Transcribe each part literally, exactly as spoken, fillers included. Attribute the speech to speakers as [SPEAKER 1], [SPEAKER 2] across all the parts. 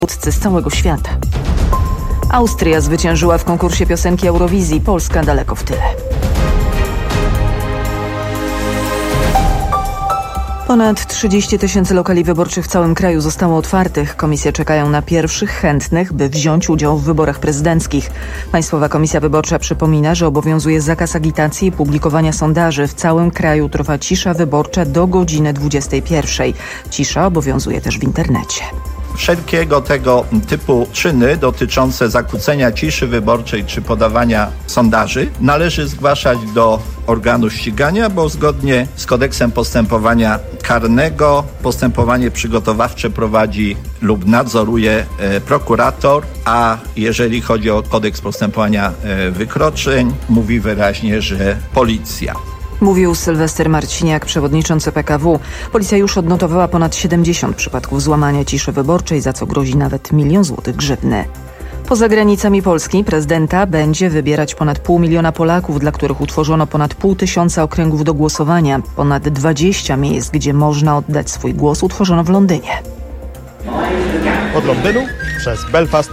[SPEAKER 1] z całego świata. Austria zwyciężyła w konkursie piosenki Eurowizji, Polska daleko w tyle. Ponad trzydzieści tysięcy lokali wyborczych w całym kraju zostało otwartych. Komisje czekają na pierwszych chętnych, by wziąć udział w wyborach prezydenckich. Państwowa Komisja Wyborcza przypomina, że obowiązuje zakaz agitacji i publikowania sondaży. W całym kraju trwa cisza wyborcza do godziny dwudziestej pierwszej. Cisza obowiązuje też w internecie.
[SPEAKER 2] Wszelkiego tego typu czyny dotyczące zakłócenia ciszy wyborczej czy podawania sondaży należy zgłaszać do organu ścigania, bo zgodnie z kodeksem postępowania karnego postępowanie przygotowawcze prowadzi lub nadzoruje e, prokurator, a jeżeli chodzi o kodeks postępowania e, wykroczeń, mówi wyraźnie, że policja.
[SPEAKER 1] Mówił Sylwester Marciniak, przewodniczący P K W. Policja już odnotowała ponad siedemdziesiąt przypadków złamania ciszy wyborczej, za co grozi nawet milion złotych grzywny. Poza granicami Polski prezydenta będzie wybierać ponad pół miliona Polaków, dla których utworzono ponad pół tysiąca okręgów do głosowania. Ponad dwadzieścia miejsc, gdzie można oddać swój głos, utworzono w Londynie.
[SPEAKER 3] Od Londynu przez Belfast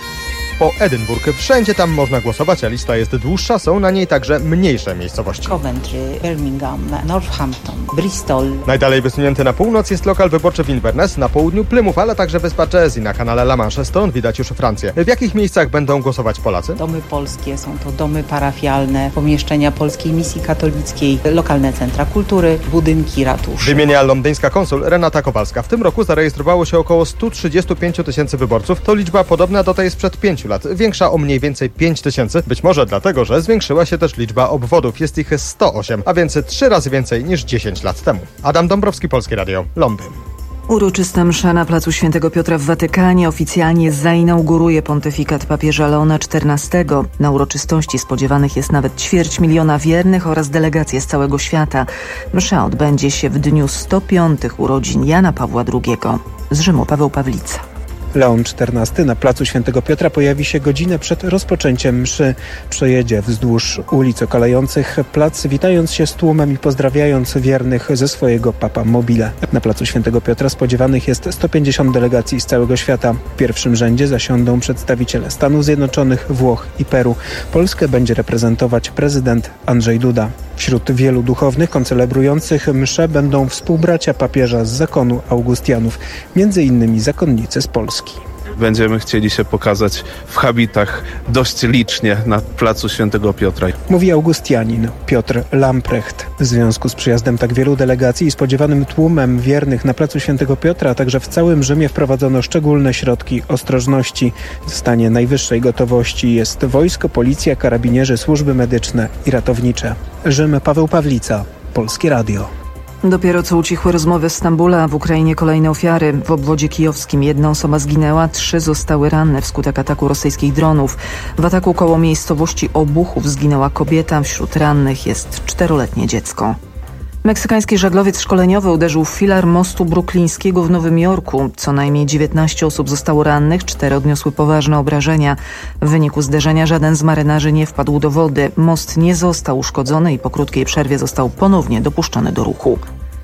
[SPEAKER 3] po Edynburg. Wszędzie tam można głosować, a lista jest dłuższa. Są na niej także mniejsze miejscowości.
[SPEAKER 4] Coventry, Birmingham, Northampton, Bristol.
[SPEAKER 3] Najdalej wysunięty na północ jest lokal wyborczy w Inverness, na południu Plymouth, ale także wyspa Jersey na kanale La Manche. Stąd widać już Francję. W jakich miejscach będą głosować Polacy?
[SPEAKER 4] Domy polskie, są to domy parafialne, pomieszczenia Polskiej Misji Katolickiej, lokalne centra kultury, budynki ratusz.
[SPEAKER 3] Wymienia londyńska konsul Renata Kowalska. W tym roku zarejestrowało się około sto trzydzieści pięć tysięcy wyborców. To liczba podobna do tej sprzed pięciu lat. Większa o mniej więcej pięć tysięcy. Być może dlatego, że zwiększyła się też liczba obwodów. Jest ich sto osiem, a więc trzy razy więcej niż dziesięć lat temu. Adam Dąbrowski, Polskie Radio, Londyn.
[SPEAKER 1] Uroczysta msza na placu Świętego Piotra w Watykanie oficjalnie zainauguruje pontyfikat papieża Leona czternastego. Na uroczystości spodziewanych jest nawet ćwierć miliona wiernych oraz delegacje z całego świata. Msza odbędzie się w dniu sto piątych urodzin Jana Pawła drugiego. Z Rzymu Paweł Pawlica.
[SPEAKER 5] Leon czternasty na placu Świętego Piotra pojawi się godzinę przed rozpoczęciem mszy. Przejedzie wzdłuż ulic okalających plac, witając się z tłumem i pozdrawiając wiernych ze swojego Papa Mobile. Na placu Świętego Piotra spodziewanych jest sto pięćdziesiąt delegacji z całego świata. W pierwszym rzędzie zasiądą przedstawiciele Stanów Zjednoczonych, Włoch i Peru. Polskę będzie reprezentować prezydent Andrzej Duda. Wśród wielu duchownych koncelebrujących mszę będą współbracia papieża z zakonu Augustianów, między innymi zakonnicy z Polski.
[SPEAKER 6] Będziemy chcieli się pokazać w habitach dość licznie na placu Świętego Piotra.
[SPEAKER 5] Mówi Augustianin Piotr Lamprecht. W związku z przyjazdem tak wielu delegacji i spodziewanym tłumem wiernych na placu Świętego Piotra, a także w całym Rzymie wprowadzono szczególne środki ostrożności. W stanie najwyższej gotowości jest wojsko, policja, karabinierzy, służby medyczne i ratownicze. Rzym, Paweł Pawlica, Polskie Radio.
[SPEAKER 1] Dopiero co ucichły rozmowy w Stambule, a w Ukrainie kolejne ofiary. W obwodzie kijowskim jedna osoba zginęła, trzy zostały ranne wskutek ataku rosyjskich dronów. W ataku koło miejscowości Obuchów zginęła kobieta, wśród rannych jest czteroletnie dziecko. Meksykański żaglowiec szkoleniowy uderzył w filar mostu bruklińskiego w Nowym Jorku. Co najmniej dziewiętnaście osób zostało rannych, cztery odniosły poważne obrażenia. W wyniku zderzenia żaden z marynarzy nie wpadł do wody. Most nie został uszkodzony i po krótkiej przerwie został ponownie dopuszczony do ruchu.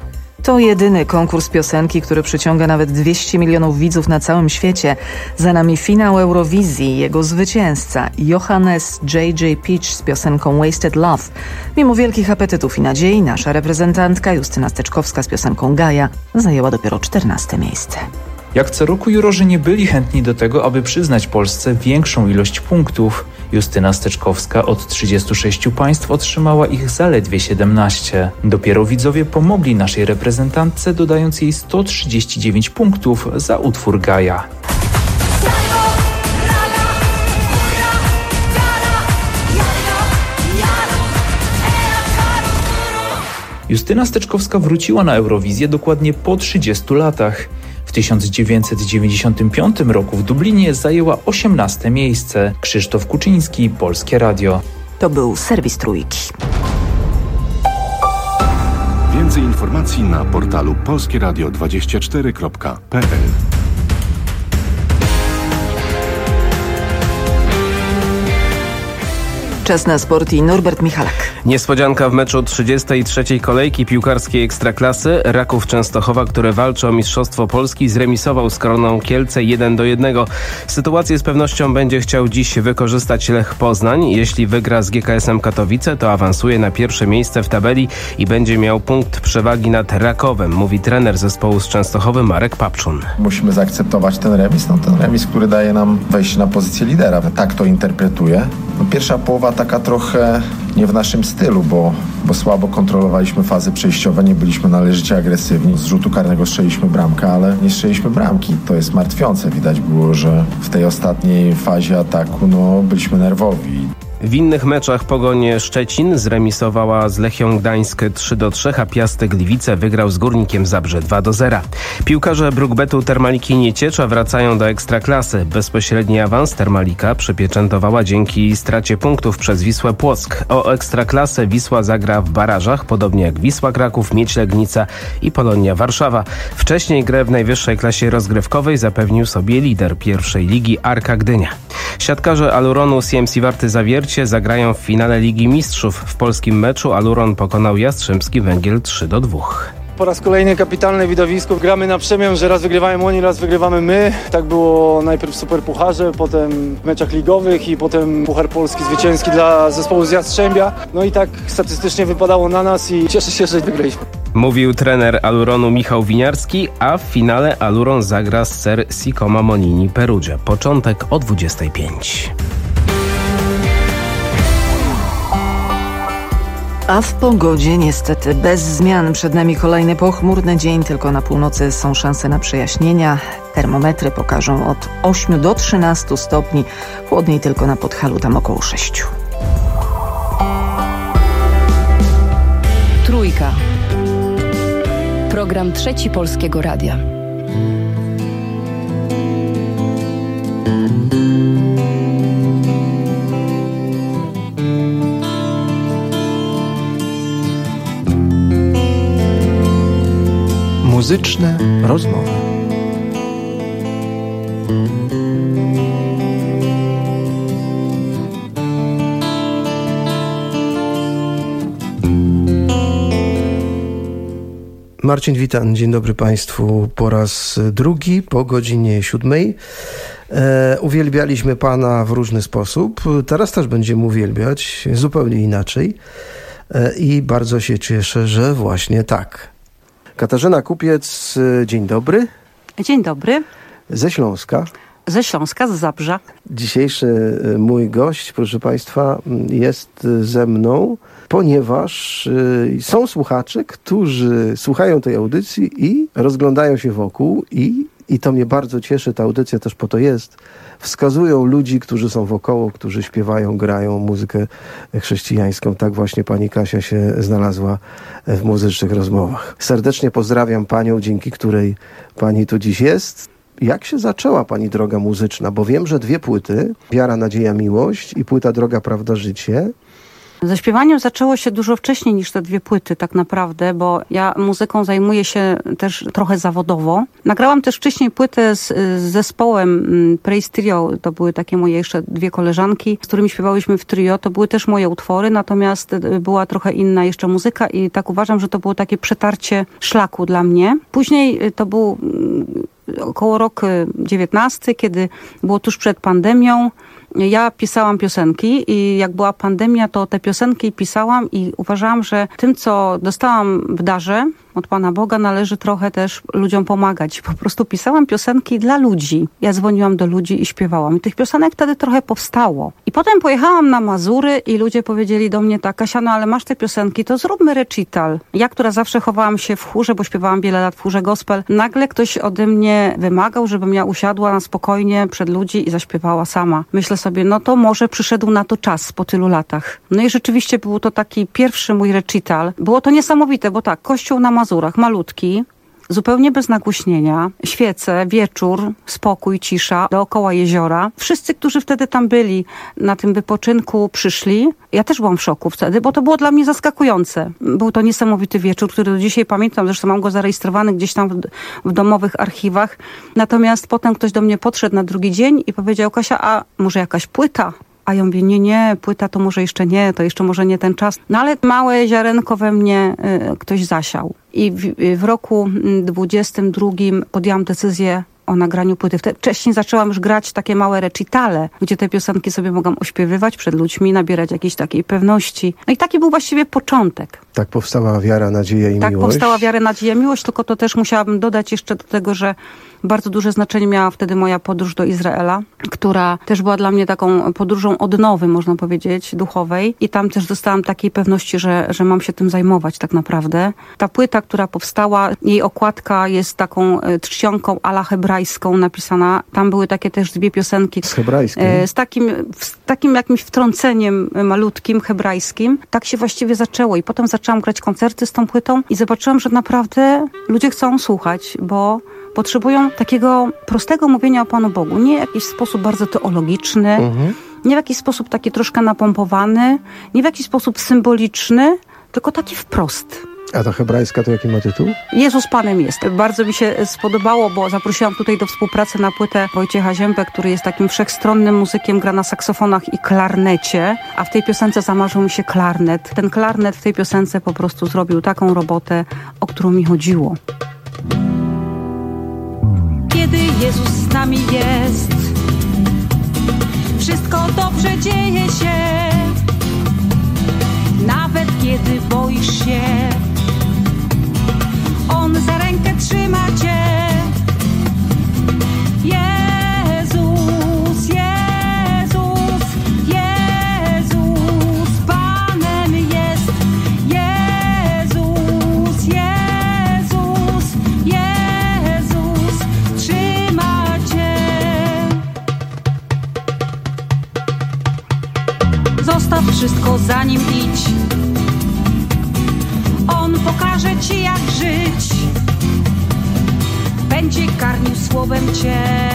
[SPEAKER 1] To jedyny konkurs piosenki, który przyciąga nawet dwieście milionów widzów na całym świecie. Za nami finał Eurowizji, jego zwycięzca Johannes J J Peach z piosenką Wasted Love. Mimo wielkich apetytów i nadziei, nasza reprezentantka Justyna Steczkowska z piosenką Gaja zajęła dopiero czternaste miejsce.
[SPEAKER 7] Jak co roku jurorzy nie byli chętni do tego, aby przyznać Polsce większą ilość punktów. Justyna Steczkowska od trzydziestu sześciu państw otrzymała ich zaledwie siedemnaście. Dopiero widzowie pomogli naszej reprezentantce, dodając jej sto trzydzieści dziewięć punktów za utwór Gaja. Justyna Steczkowska wróciła na Eurowizję dokładnie po trzydziestu latach. W tysiąc dziewięćset dziewięćdziesiątym piątym roku w Dublinie zajęła osiemnaste miejsce. Krzysztof Kuczyński, Polskie Radio.
[SPEAKER 1] To był serwis Trójki.
[SPEAKER 8] Więcej informacji na portalu polskie radio dwadzieścia cztery kropka p l.
[SPEAKER 1] Czas na sport i Norbert Michalak.
[SPEAKER 9] Niespodzianka w meczu trzydziestej trzeciej kolejki piłkarskiej Ekstraklasy. Raków Częstochowa, który walczy o Mistrzostwo Polski, zremisował z Koroną Kielce jeden do jednego. Sytuację z pewnością będzie chciał dziś wykorzystać Lech Poznań. Jeśli wygra z G K S-em Katowice, to awansuje na pierwsze miejsce w tabeli i będzie miał punkt przewagi nad Rakowem, mówi trener zespołu z Częstochowy Marek Papczun.
[SPEAKER 10] Musimy zaakceptować ten remis, no ten remis, który daje nam wejście na pozycję lidera. Tak to interpretuję. No, pierwsza połowa taka trochę nie w naszym stylu, bo, bo słabo kontrolowaliśmy fazy przejściowe, nie byliśmy należycie agresywni. Z rzutu karnego strzeliśmy bramkę, ale nie strzeliśmy bramki. To jest martwiące. Widać było, że w tej ostatniej fazie ataku no, byliśmy nerwowi.
[SPEAKER 9] W innych meczach Pogoń Szczecin zremisowała z Lechią Gdańsk trzy do trzech, a Piastek Gliwice wygrał z Górnikiem Zabrze dwa do zera. Piłkarze Brukbetu Termaliki Nieciecza wracają do Ekstraklasy. Bezpośredni awans Termalika przypieczętowała dzięki stracie punktów przez Wisłę Płock. O Ekstraklasę Wisła zagra w barażach, podobnie jak Wisła Kraków, Miedź Legnica i Polonia Warszawa. Wcześniej grę w najwyższej klasie rozgrywkowej zapewnił sobie lider pierwszej ligi Arka Gdynia. Siatkarze Aluronu C M C Warty Zawiercie zagrają w finale Ligi Mistrzów. W polskim meczu Aluron pokonał Jastrzębski Węgiel trzy do dwóch.
[SPEAKER 11] Po raz kolejny kapitalne widowisko. Gramy na przemian, że raz wygrywają oni, raz wygrywamy my. Tak było najpierw w Superpucharze, potem w meczach ligowych i potem Puchar Polski zwycięski dla zespołu z Jastrzębia. No i tak statystycznie wypadało na nas i cieszę się, że wygraliśmy.
[SPEAKER 9] Mówił trener Aluronu Michał Winiarski, a w finale Aluron zagra z Ser Sicoma Monini Perugia. Początek o dwudziestej piątej.
[SPEAKER 1] A w pogodzie niestety bez zmian. Przed nami kolejny pochmurny dzień, tylko na północy są szanse na przejaśnienia. Termometry pokażą od ośmiu do trzynastu stopni. Chłodniej tylko na Podhalu, tam około sześciu.
[SPEAKER 12] Trójka. Program Trzeci Polskiego Radia.
[SPEAKER 13] Muzyczne rozmowy. Marcin Witan, dzień dobry Państwu po raz drugi, po godzinie siódmej. E, uwielbialiśmy Pana w różny sposób, teraz też będziemy uwielbiać zupełnie inaczej e, i bardzo się cieszę, że właśnie tak. Katarzyna Kupiec, dzień dobry.
[SPEAKER 14] Dzień dobry.
[SPEAKER 13] Ze Śląska.
[SPEAKER 14] Ze Śląska, z Zabrza.
[SPEAKER 13] Dzisiejszy mój gość, proszę Państwa, jest ze mną, ponieważ są słuchacze, którzy słuchają tej audycji i rozglądają się wokół i, i to mnie bardzo cieszy, ta audycja też po to jest, wskazują ludzi, którzy są wokoło, którzy śpiewają, grają muzykę chrześcijańską. Tak właśnie pani Kasia się znalazła w muzycznych rozmowach. Serdecznie pozdrawiam panią, dzięki której pani tu dziś jest. Jak się zaczęła pani droga muzyczna? Bo wiem, że dwie płyty, Wiara, Nadzieja, Miłość i płyta Droga, Prawda, Życie.
[SPEAKER 14] Ze śpiewaniem zaczęło się dużo wcześniej niż te dwie płyty tak naprawdę, bo ja muzyką zajmuję się też trochę zawodowo. Nagrałam też wcześniej płytę z, z zespołem Praise Trio, to były takie moje jeszcze dwie koleżanki, z którymi śpiewałyśmy w trio, to były też moje utwory, natomiast była trochę inna jeszcze muzyka i tak uważam, że to było takie przetarcie szlaku dla mnie. Później to był około rok dziewiętnasty, kiedy było tuż przed pandemią. Ja pisałam piosenki i jak była pandemia, to te piosenki pisałam i uważałam, że tym, co dostałam w darze od Pana Boga, należy trochę też ludziom pomagać. Po prostu pisałam piosenki dla ludzi. Ja dzwoniłam do ludzi i śpiewałam. I tych piosenek wtedy trochę powstało. I potem pojechałam na Mazury i ludzie powiedzieli do mnie tak: Kasia, no ale masz te piosenki, to zróbmy recital. Ja, która zawsze chowałam się w chórze, bo śpiewałam wiele lat w chórze gospel, nagle ktoś ode mnie wymagał, żebym ja usiadła na spokojnie przed ludzi i zaśpiewała sama. Myślę sobie, no to może przyszedł na to czas po tylu latach. No i rzeczywiście był to taki pierwszy mój recital. Było to niesamowite, bo tak, kościół na Mazurach, malutki, zupełnie bez nagłośnienia, świece, wieczór, spokój, cisza, dookoła jeziora. Wszyscy, którzy wtedy tam byli na tym wypoczynku, przyszli. Ja też byłam w szoku wtedy, bo to było dla mnie zaskakujące. Był to niesamowity wieczór, który do dzisiaj pamiętam, zresztą mam go zarejestrowany gdzieś tam w, w domowych archiwach. Natomiast potem ktoś do mnie podszedł na drugi dzień i powiedział: Kasia, a może jakaś płyta? A A ja mówię, nie, nie, płyta to może jeszcze nie, to jeszcze może nie ten czas. No ale małe ziarenko we mnie y, ktoś zasiał. I w, w roku dwudziestym drugim podjęłam decyzję o nagraniu płyty. Wcześniej zaczęłam już grać takie małe recitale, gdzie te piosenki sobie mogłam ośpiewywać przed ludźmi, nabierać jakiejś takiej pewności. No i taki był właściwie początek.
[SPEAKER 13] Tak powstała Wiara, Nadzieja i
[SPEAKER 14] tak
[SPEAKER 13] Miłość.
[SPEAKER 14] Tak powstała Wiara, Nadzieja, Miłość, tylko to też musiałabym dodać jeszcze do tego, że bardzo duże znaczenie miała wtedy moja podróż do Izraela, która też była dla mnie taką podróżą odnowy, można powiedzieć, duchowej. I tam też dostałam takiej pewności, że, że mam się tym zajmować tak naprawdę. Ta płyta, która powstała, jej okładka jest taką czcionką ala hebrajską napisana. Tam były takie też dwie piosenki.
[SPEAKER 13] Z hebrajskim?
[SPEAKER 14] Z takim, z takim jakimś wtrąceniem malutkim, hebrajskim. Tak się właściwie zaczęło. I potem zaczęłam grać koncerty z tą płytą i zobaczyłam, że naprawdę ludzie chcą słuchać, bo potrzebują takiego prostego mówienia o Panu Bogu. Nie w jakiś sposób bardzo teologiczny, mhm. nie w jakiś sposób taki troszkę napompowany, nie w jakiś sposób symboliczny, tylko taki wprost.
[SPEAKER 13] A ta hebrajska to jaki ma tytuł?
[SPEAKER 14] Jezus Panem jest. Bardzo mi się spodobało, bo zaprosiłam tutaj do współpracy na płytę Wojciecha Ziębę, który jest takim wszechstronnym muzykiem, gra na saksofonach i klarnecie, a w tej piosence zamarzył mi się klarnet. Ten klarnet w tej piosence po prostu zrobił taką robotę, o którą mi chodziło.
[SPEAKER 12] Kiedy Jezus z nami jest, wszystko dobrze dzieje się, nawet kiedy boisz się, On za rękę trzyma cię. Jezus, Jezus, Jezus Panem jest. Jezus, Jezus, Jezus trzyma cię. Zostaw wszystko, za Nim idź. On pokaże ci, jak żyć. Będzie karmił słowem cię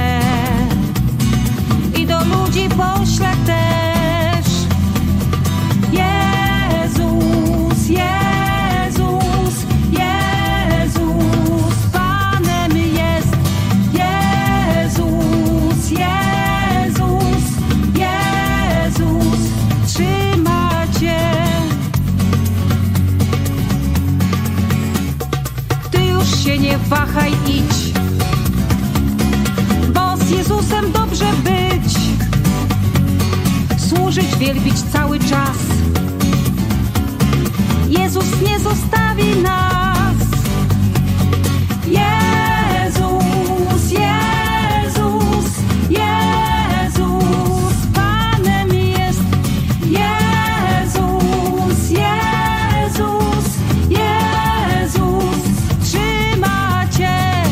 [SPEAKER 12] i do ludzi pośle też. Jezus, Jezus, Jezus Panem jest. Jezus, Jezus, Jezus trzyma cię. Się nie wahaj, idź, bo z Jezusem dobrze być, służyć, wielbić cały czas. Jezus nie zostawi nas. Jezus, Jezus, Jezus Panem jest. Jezus, Jezus, Jezus trzyma cię.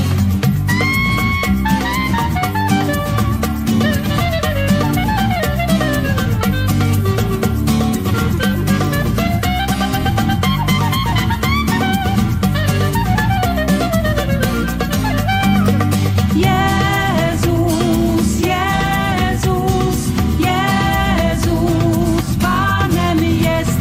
[SPEAKER 12] Jezus, Jezus, Jezus Panem jest.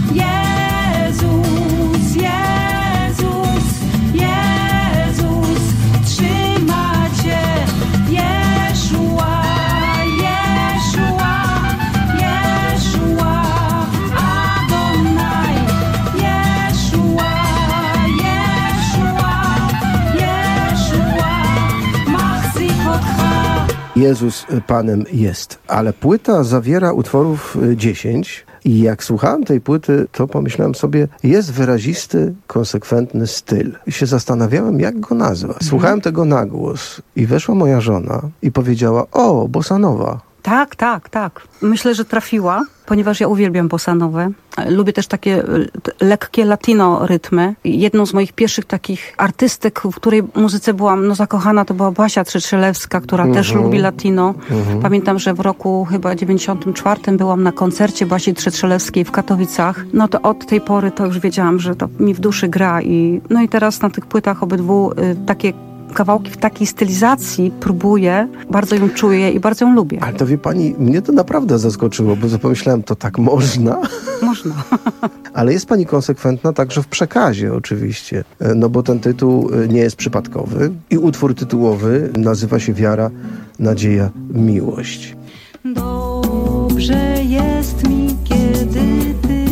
[SPEAKER 12] Jezus, Jezus, Jezus trzyma cię. Jeszua, Jeszua, Jeszua, Adonai. Jeszua, Jeszua, Jeszua, Machzikotcha.
[SPEAKER 13] Jezus Panem jest. Ale płyta zawiera utworów dziesięć i jak słuchałem tej płyty, to pomyślałem sobie, jest wyrazisty, konsekwentny styl. I się zastanawiałem, jak go nazwać. Słuchałem tego na głos i weszła moja żona i powiedziała, o, bossa nova.
[SPEAKER 14] Tak, tak, tak. Myślę, że trafiła, ponieważ ja uwielbiam bossanowę. Lubię też takie lekkie latino rytmy. Jedną z moich pierwszych takich artystek, w której muzyce byłam no, zakochana, to była Basia Trzetrzelewska, która mm-hmm. też lubi latino. Mm-hmm. Pamiętam, że w roku chyba dziewięćdziesiątym czwartym byłam na koncercie Basi Trzetrzelewskiej w Katowicach. No to od tej pory to już wiedziałam, że to mi w duszy gra. I, no i teraz na tych płytach obydwu y, takie kawałki w takiej stylizacji próbuję, bardzo ją czuję i bardzo ją lubię.
[SPEAKER 13] Ale to wie pani, mnie to naprawdę zaskoczyło, bo pomyślałem, to tak można?
[SPEAKER 14] Można.
[SPEAKER 13] Ale jest pani konsekwentna także w przekazie oczywiście, no bo ten tytuł nie jest przypadkowy i utwór tytułowy nazywa się Wiara, Nadzieja, Miłość.
[SPEAKER 12] Do dobrze jest mi, kiedy Ty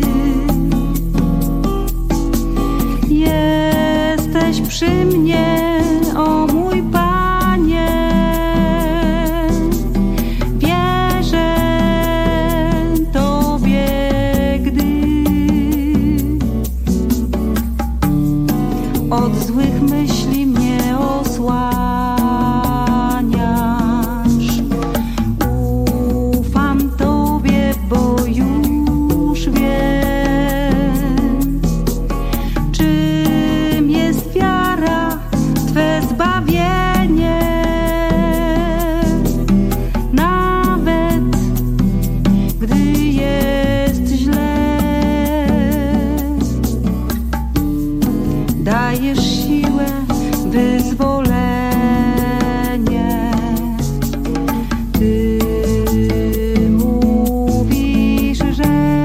[SPEAKER 12] jesteś przy mnie, o mój Panie. Wierzę Tobie, gdy od złych myśli mnie osłaniasz. Ufam Tobie, bo już wiem, czym jest wiara, Twe zbawienie. Nawet gdy jest źle, dajesz siłę, wyzwolenie. Ty mówisz, że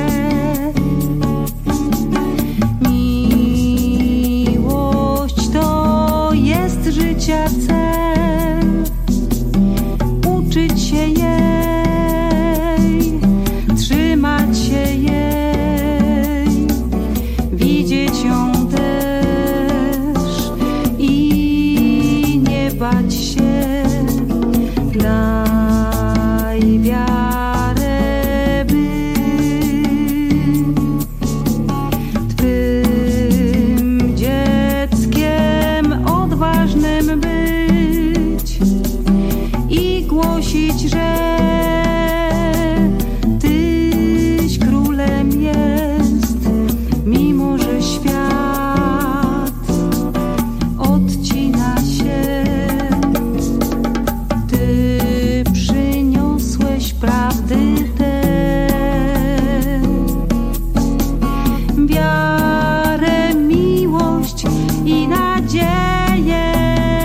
[SPEAKER 12] miłość to jest życia cel. Uczyć się jej, trzymać się jej, widzieć ją też i nie bać się. Daj wiarę, by Twym dzieckiem odważnym być i głosić, że Tyś królem jest, mimo że świat odcina się. Ty przyniosłeś prawdy te, wiarę, miłość i nadzieję.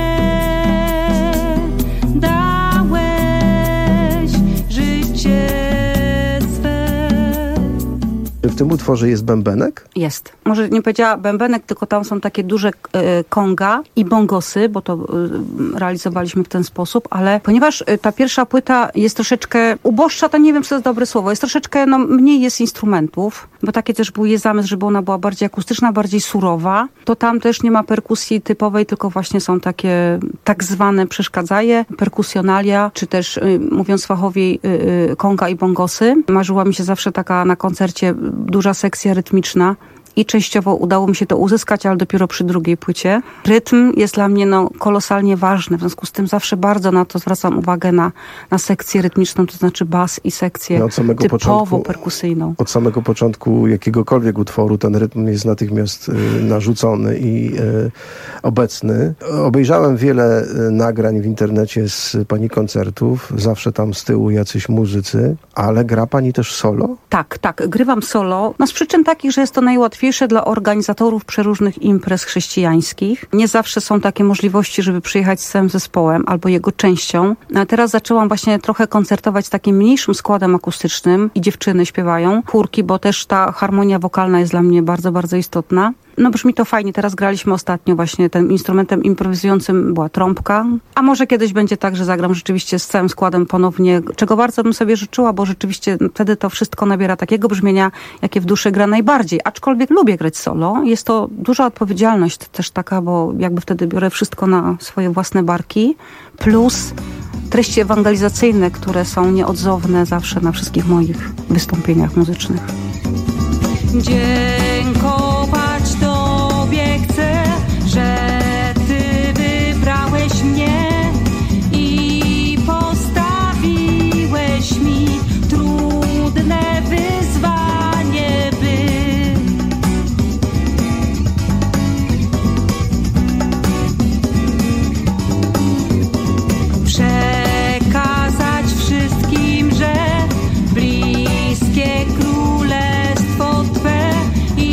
[SPEAKER 12] Dałeś życie swe.
[SPEAKER 13] W tym utworze jest bębenek?
[SPEAKER 14] Jest. Może nie powiedziała bębenek, tylko tam są takie duże e, konga i bongosy, bo to e, realizowaliśmy w ten sposób, ale ponieważ e, ta pierwsza płyta jest troszeczkę uboższa, to nie wiem, czy to jest dobre słowo, jest troszeczkę, no mniej jest instrumentów, bo takie też był jej zamysł, żeby ona była bardziej akustyczna, bardziej surowa, to tam też nie ma perkusji typowej, tylko właśnie są takie tak zwane przeszkadzaje, perkusjonalia, czy też, y, mówiąc fachowiej, y, y, konga i bongosy. Marzyła mi się zawsze taka na koncercie duża sekcja rytmiczna. I częściowo udało mi się to uzyskać, ale dopiero przy drugiej płycie. Rytm jest dla mnie no, kolosalnie ważny, w związku z tym zawsze bardzo na to zwracam uwagę, na, na sekcję rytmiczną, to znaczy bas i sekcję
[SPEAKER 13] No,
[SPEAKER 14] typowo
[SPEAKER 13] początku,
[SPEAKER 14] perkusyjną.
[SPEAKER 13] Od samego początku jakiegokolwiek utworu ten rytm jest natychmiast y, narzucony i y, obecny. Obejrzałem wiele y, nagrań w internecie z pani koncertów, zawsze tam z tyłu jacyś muzycy, ale gra pani też solo?
[SPEAKER 14] Tak, tak, grywam solo. No z przyczyn takich, że jest to najłatwiejsze dla organizatorów przeróżnych imprez chrześcijańskich. Nie zawsze są takie możliwości, żeby przyjechać z całym zespołem albo jego częścią. A teraz zaczęłam właśnie trochę koncertować z takim mniejszym składem akustycznym i dziewczyny śpiewają, chórki, bo też ta harmonia wokalna jest dla mnie bardzo, bardzo istotna. No brzmi to fajnie. Teraz graliśmy ostatnio właśnie tym instrumentem improwizującym była trąbka. A może kiedyś będzie tak, że zagram rzeczywiście z całym składem ponownie, czego bardzo bym sobie życzyła, bo rzeczywiście wtedy to wszystko nabiera takiego brzmienia, jakie w duszy gra najbardziej. Aczkolwiek lubię grać solo. Jest to duża odpowiedzialność też taka, bo jakby wtedy biorę wszystko na swoje własne barki. Plus treści ewangelizacyjne, które są nieodzowne zawsze na wszystkich moich wystąpieniach muzycznych.
[SPEAKER 12] Dziękować Tobie chcę, że Ty wybrałeś mnie i postawiłeś mi trudne wyzwanie, by przekazać wszystkim, że bliskie królestwo Twe i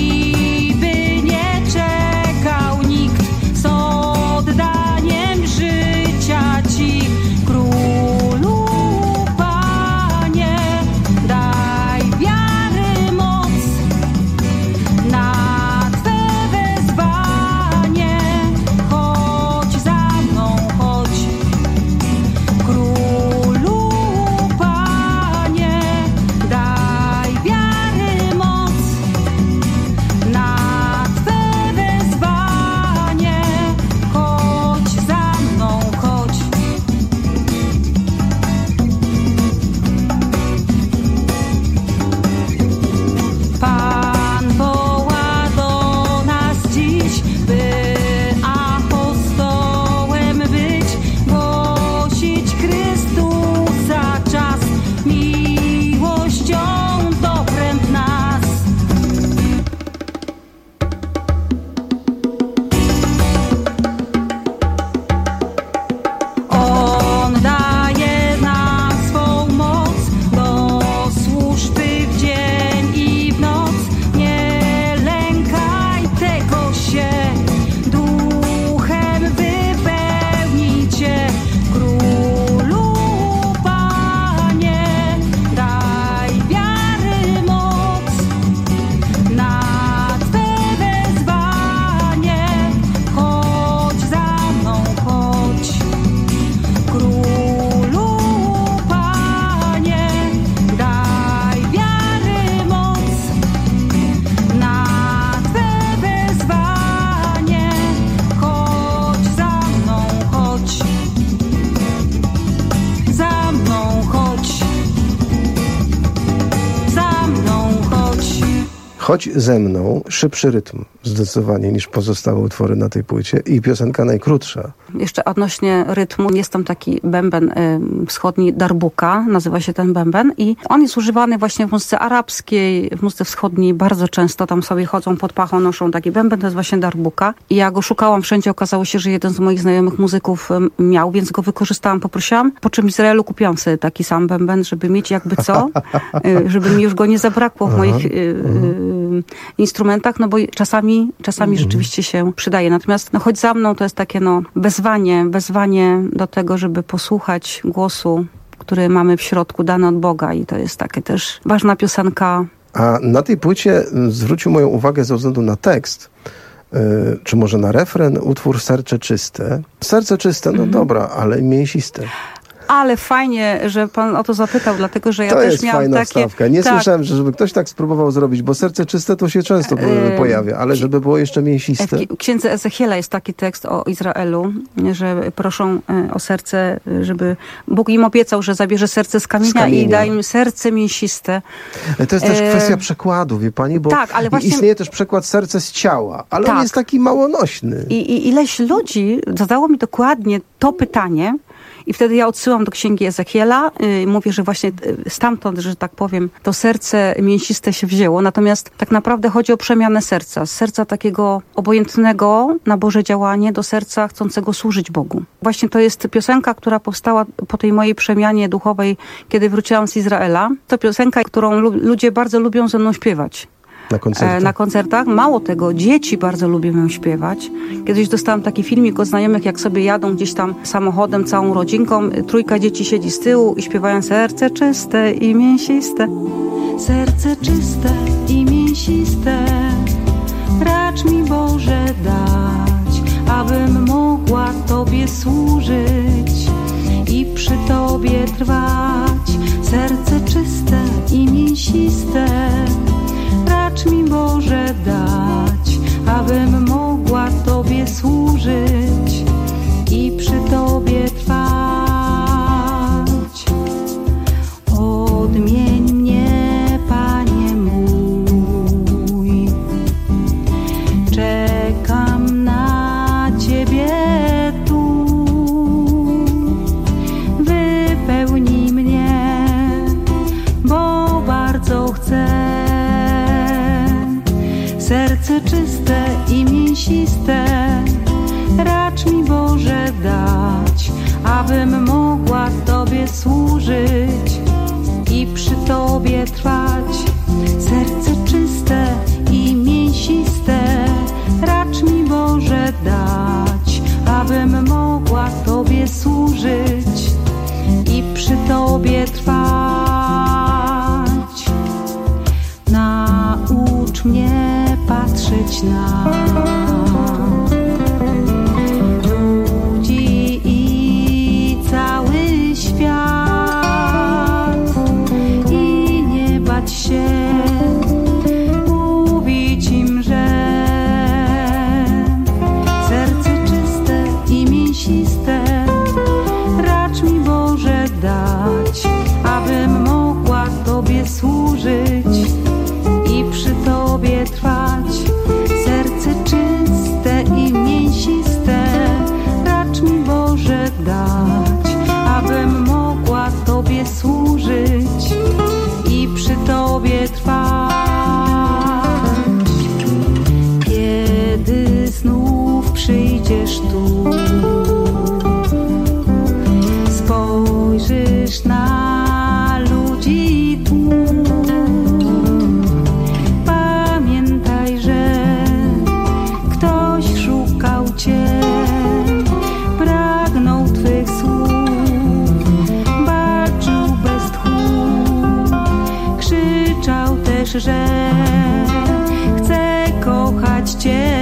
[SPEAKER 13] Chodź ze mną, szybszy rytm zdecydowanie niż pozostałe utwory na tej płycie i piosenka najkrótsza.
[SPEAKER 14] Jeszcze odnośnie rytmu, jest tam taki bęben y, wschodni darbuka, nazywa się ten bęben i on jest używany właśnie w muzyce arabskiej, w muzyce wschodniej bardzo często, tam sobie chodzą pod pachą, noszą taki bęben, to jest właśnie darbuka i ja go szukałam wszędzie, okazało się, że jeden z moich znajomych muzyków y, miał, więc go wykorzystałam, poprosiłam, po czym w Izraelu kupiłam sobie taki sam bęben, żeby mieć jakby co, y, żeby mi już go nie zabrakło w moich y, y, instrumentach, no bo czasami, czasami rzeczywiście się przydaje. Natomiast no chodź za mną to jest takie no wezwanie, wezwanie do tego, żeby posłuchać głosu, który mamy w środku, dany od Boga i to jest takie też ważna piosenka.
[SPEAKER 13] A na tej płycie zwrócił moją uwagę ze względu na tekst, yy, czy może na refren, utwór Serce czyste. Serce czyste, no mhm. dobra, ale mięsiste.
[SPEAKER 14] Ale fajnie, że pan o to zapytał, dlatego że ja
[SPEAKER 13] to
[SPEAKER 14] też
[SPEAKER 13] jest
[SPEAKER 14] miałam
[SPEAKER 13] fajna
[SPEAKER 14] takie...
[SPEAKER 13] wstawka. Nie
[SPEAKER 14] tak.
[SPEAKER 13] słyszałem, że żeby ktoś tak spróbował zrobić, bo serce czyste to się często yy, pojawia, ale żeby było jeszcze mięsiste.
[SPEAKER 14] W księdze Ezechiela jest taki tekst o Izraelu, że proszą o serce, żeby Bóg im obiecał, że zabierze serce z kamienia, z kamienia. i da im serce mięsiste.
[SPEAKER 13] To jest też e... kwestia przekładu, wie pani, bo
[SPEAKER 14] tak, ale właśnie...
[SPEAKER 13] istnieje też przekład serce z ciała, ale tak. on jest taki małonośny.
[SPEAKER 14] I, I ileś ludzi zadało mi dokładnie to pytanie, i wtedy ja odsyłam do księgi Ezechiela i mówię, że właśnie stamtąd, że tak powiem, to serce mięsiste się wzięło. Natomiast tak naprawdę chodzi o przemianę serca. Z serca takiego obojętnego na Boże działanie do serca chcącego służyć Bogu. Właśnie to jest piosenka, która powstała po tej mojej przemianie duchowej, kiedy wróciłam z Izraela. To piosenka, którą ludzie bardzo lubią ze mną śpiewać.
[SPEAKER 13] Na koncertach.
[SPEAKER 14] Na koncertach. Mało tego, dzieci bardzo lubią ją śpiewać. Kiedyś dostałam taki filmik od znajomych, jak sobie jadą gdzieś tam samochodem, całą rodzinką. Trójka dzieci siedzi z tyłu i śpiewają serce czyste i mięsiste.
[SPEAKER 12] Serce czyste i mięsiste, racz mi Boże dać, abym mogła Tobie służyć i przy Tobie trwać. Serce czyste i mięsiste, racz mi Boże dać, abym mogła Tobie służyć i przy Tobie trwać. Odmień mnie, Panie mój, czekam na Ciebie tu. Wypełnij mnie, bo bardzo chcę. Serce czyste i mięsiste, racz mi Boże dać, abym mogła Tobie służyć i przy Tobie trwać. Serce czyste i mięsiste, racz mi Boże dać, abym mogła Tobie służyć i przy Tobie trwać. Naucz mnie patrzeć na ludzi i cały świat i nie bać się mówić im, że serce czyste i mięsiste, racz mi Boże dać, abym mogła Tobie służyć i przy Tobie trwać. Serce czyste i mięsiste, racz mi Boże dać, abym mogła Tobie służyć i przy Tobie trwać. Kiedy znów przyjdziesz tu, spojrzysz na ludzi tu, pragnął Twych słów, walczył bez tchu, krzyczał też, że chce kochać Cię.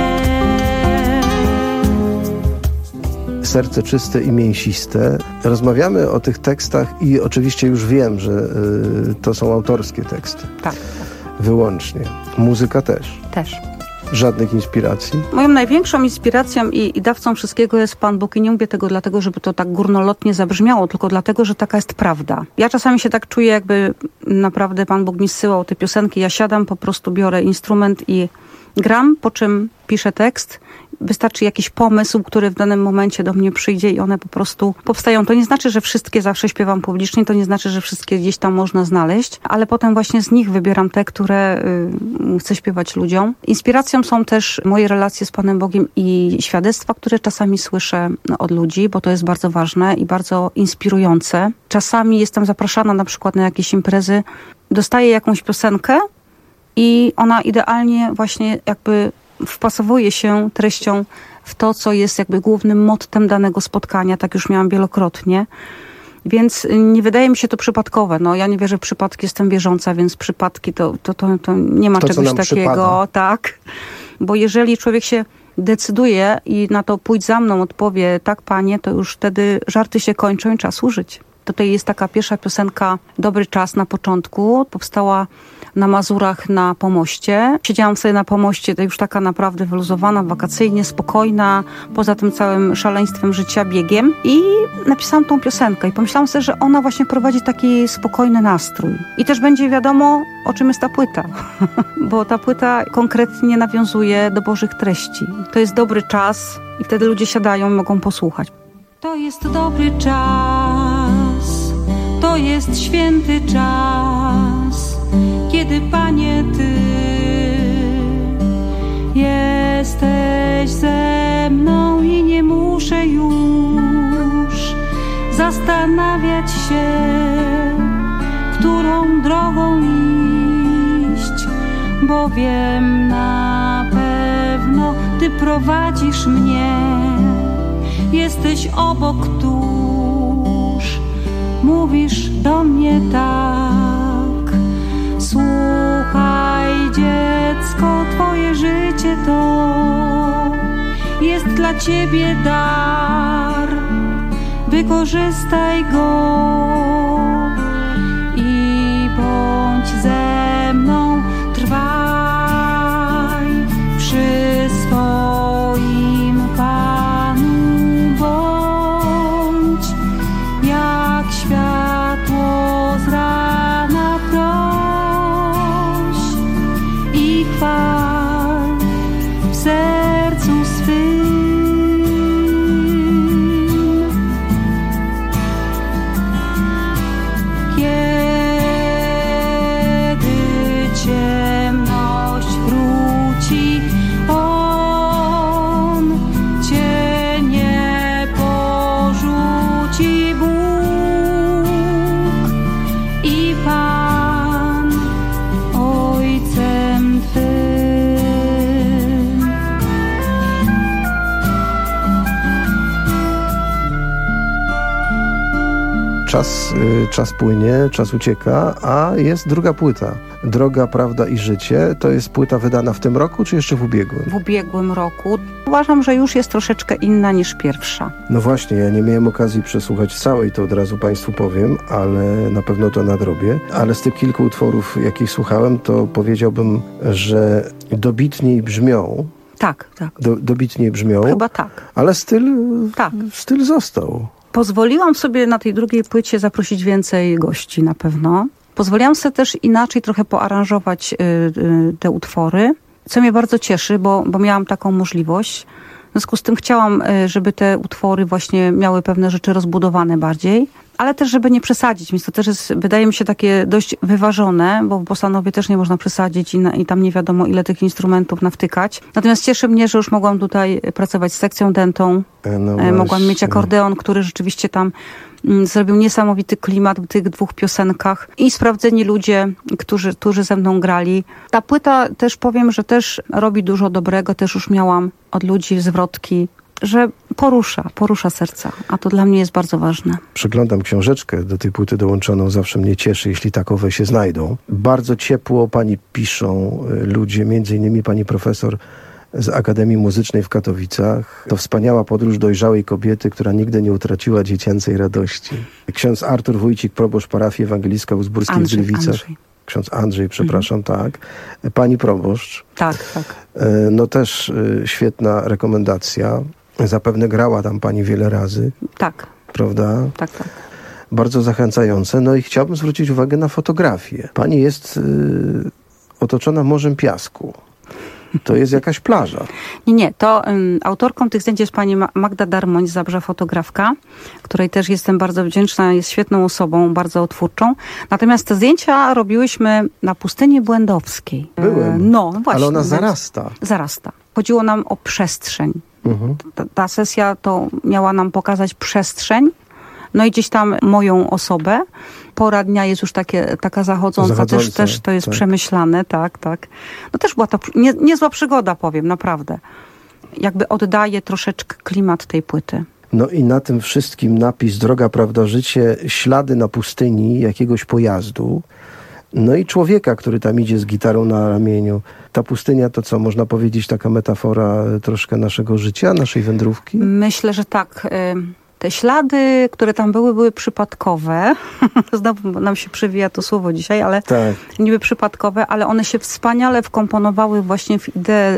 [SPEAKER 13] Serce czyste i mięsiste. Rozmawiamy o tych tekstach i oczywiście już wiem, że y, to są autorskie teksty.
[SPEAKER 14] Tak.
[SPEAKER 13] Wyłącznie. Muzyka też.
[SPEAKER 14] Też.
[SPEAKER 13] żadnych inspiracji?
[SPEAKER 14] Moją największą inspiracją i, i dawcą wszystkiego jest Pan Bóg i nie mówię tego dlatego, żeby to tak górnolotnie zabrzmiało, tylko dlatego, że taka jest prawda. Ja czasami się tak czuję, jakby naprawdę Pan Bóg mi zsyłał te piosenki. Ja siadam, po prostu biorę instrument i gram, po czym piszę tekst. Wystarczy jakiś pomysł, który w danym momencie do mnie przyjdzie i one po prostu powstają. To nie znaczy, że wszystkie zawsze śpiewam publicznie, to nie znaczy, że wszystkie gdzieś tam można znaleźć, ale potem właśnie z nich wybieram te, które y, chcę śpiewać ludziom. Inspiracją są też moje relacje z Panem Bogiem i świadectwa, które czasami słyszę od ludzi, bo to jest bardzo ważne i bardzo inspirujące. Czasami jestem zapraszana na przykład na jakieś imprezy, dostaję jakąś piosenkę i ona idealnie właśnie jakby wpasowuje się treścią w to, co jest jakby głównym mottem danego spotkania. Tak już miałam wielokrotnie. Więc nie wydaje mi się to przypadkowe. No, ja nie wierzę w przypadki, jestem wierząca, więc przypadki to, to, to, to nie ma
[SPEAKER 13] to,
[SPEAKER 14] czegoś takiego.
[SPEAKER 13] Przypada.
[SPEAKER 14] Tak. Bo jeżeli człowiek się decyduje i na to pójdź za mną, odpowie tak, Panie, to już wtedy żarty się kończą i czas służyć. Tutaj jest taka pierwsza piosenka Dobry Czas na początku. Powstała na Mazurach na pomoście. Siedziałam sobie na pomoście, to już taka naprawdę wyluzowana, wakacyjnie, spokojna, poza tym całym szaleństwem życia, biegiem i napisałam tą piosenkę i pomyślałam sobie, że ona właśnie prowadzi taki spokojny nastrój. I też będzie wiadomo, o czym jest ta płyta, bo ta płyta konkretnie nawiązuje do Bożych treści. To jest dobry czas i wtedy ludzie siadają i mogą posłuchać.
[SPEAKER 12] To jest dobry czas, to jest święty czas, kiedy, Panie, Ty jesteś ze mną i nie muszę już zastanawiać się, którą drogą iść, bo wiem na pewno, Ty prowadzisz mnie, jesteś obok tuż, mówisz do mnie tak. Słuchaj, dziecko, Twoje życie to jest dla Ciebie dar. Wykorzystaj go i bądź ze mną, trwaj przy swoim Panu, bądź jak światło z rana proś i chwal w sercu swym. Kiedy ciemność wróci, On Cię nie porzuci, Bóg i Pan Ojcem Twym.
[SPEAKER 13] Czas, y, czas płynie, czas ucieka, a jest druga płyta. Droga, Prawda i Życie. To jest płyta wydana w tym roku, czy jeszcze w ubiegłym?
[SPEAKER 14] W ubiegłym roku. Uważam, że już jest troszeczkę inna niż pierwsza.
[SPEAKER 13] No właśnie, ja nie miałem okazji przesłuchać całej, to od razu Państwu powiem, ale na pewno to nadrobię. Ale z tych kilku utworów, jakich słuchałem, to powiedziałbym, że dobitniej brzmią.
[SPEAKER 14] Tak, tak.
[SPEAKER 13] Do, dobitniej brzmią.
[SPEAKER 14] Chyba tak.
[SPEAKER 13] Ale styl,
[SPEAKER 14] tak.
[SPEAKER 13] styl został.
[SPEAKER 14] Pozwoliłam sobie na tej drugiej płycie zaprosić więcej gości na pewno. Pozwoliłam sobie też inaczej trochę poaranżować y, y, te utwory, co mnie bardzo cieszy, bo, bo miałam taką możliwość. W związku z tym chciałam, y, żeby te utwory właśnie miały pewne rzeczy rozbudowane bardziej, ale też żeby nie przesadzić, więc to też jest, wydaje mi się, takie dość wyważone, bo w bossanowie też nie można przesadzić i, na, i tam nie wiadomo ile tych instrumentów nawtykać. Natomiast cieszy mnie, że już mogłam tutaj pracować z sekcją dentą. No mogłam mieć akordeon, który rzeczywiście tam mm, zrobił niesamowity klimat w tych dwóch piosenkach i sprawdzeni ludzie, którzy, którzy ze mną grali. Ta płyta też powiem, że też robi dużo dobrego, też już miałam od ludzi zwrotki, że porusza, porusza serca, a to dla mnie jest bardzo ważne.
[SPEAKER 13] Przeglądam książeczkę do tej płyty dołączoną, zawsze mnie cieszy, jeśli takowe się znajdą. Bardzo ciepło pani piszą ludzie, między innymi pani profesor z Akademii Muzycznej w Katowicach. To wspaniała podróż dojrzałej kobiety, która nigdy nie utraciła dziecięcej radości. Ksiądz Artur Wójcik, proboszcz parafii ewangelicka Uzburskiej w Gliwicach. ksiądz Andrzej, przepraszam, mhm. tak. Pani proboszcz.
[SPEAKER 14] Tak, tak.
[SPEAKER 13] No też świetna rekomendacja. Zapewne grała tam pani wiele razy.
[SPEAKER 14] Tak.
[SPEAKER 13] Prawda?
[SPEAKER 14] Tak, tak.
[SPEAKER 13] Bardzo zachęcające. No i chciałbym zwrócić uwagę na fotografię. Pani jest y, otoczona morzem piasku. To jest jakaś plaża.
[SPEAKER 14] Nie, nie. To um, autorką tych zdjęć jest pani Magda Darmoń z Zabrza, fotografka, której też jestem bardzo wdzięczna. Jest świetną osobą, bardzo twórczą. Natomiast te zdjęcia robiłyśmy na pustyni błędowskiej.
[SPEAKER 13] Byłem.
[SPEAKER 14] No, właśnie.
[SPEAKER 13] Ale ona zarasta.
[SPEAKER 14] Zarasta. Chodziło nam o przestrzeń.
[SPEAKER 13] Mhm.
[SPEAKER 14] Ta, ta sesja to miała nam pokazać przestrzeń. No i gdzieś tam moją osobę. Pora dnia jest już takie, taka zachodząca,
[SPEAKER 13] Zachodząca,
[SPEAKER 14] też, też to jest
[SPEAKER 13] tak.
[SPEAKER 14] przemyślane, tak, tak. No też była to nie, niezła przygoda, powiem, naprawdę. Jakby oddaje troszeczkę klimat tej płyty.
[SPEAKER 13] No i na tym wszystkim napis Droga, prawda, życie, ślady na pustyni jakiegoś pojazdu. No i człowieka, który tam idzie z gitarą na ramieniu. Ta pustynia to co, można powiedzieć, taka metafora troszkę naszego życia, naszej wędrówki?
[SPEAKER 14] Myślę, że tak. Te ślady, które tam były, były przypadkowe. Znowu nam się przewija to słowo dzisiaj, ale
[SPEAKER 13] tak.
[SPEAKER 14] niby przypadkowe, ale one się wspaniale wkomponowały właśnie w ideę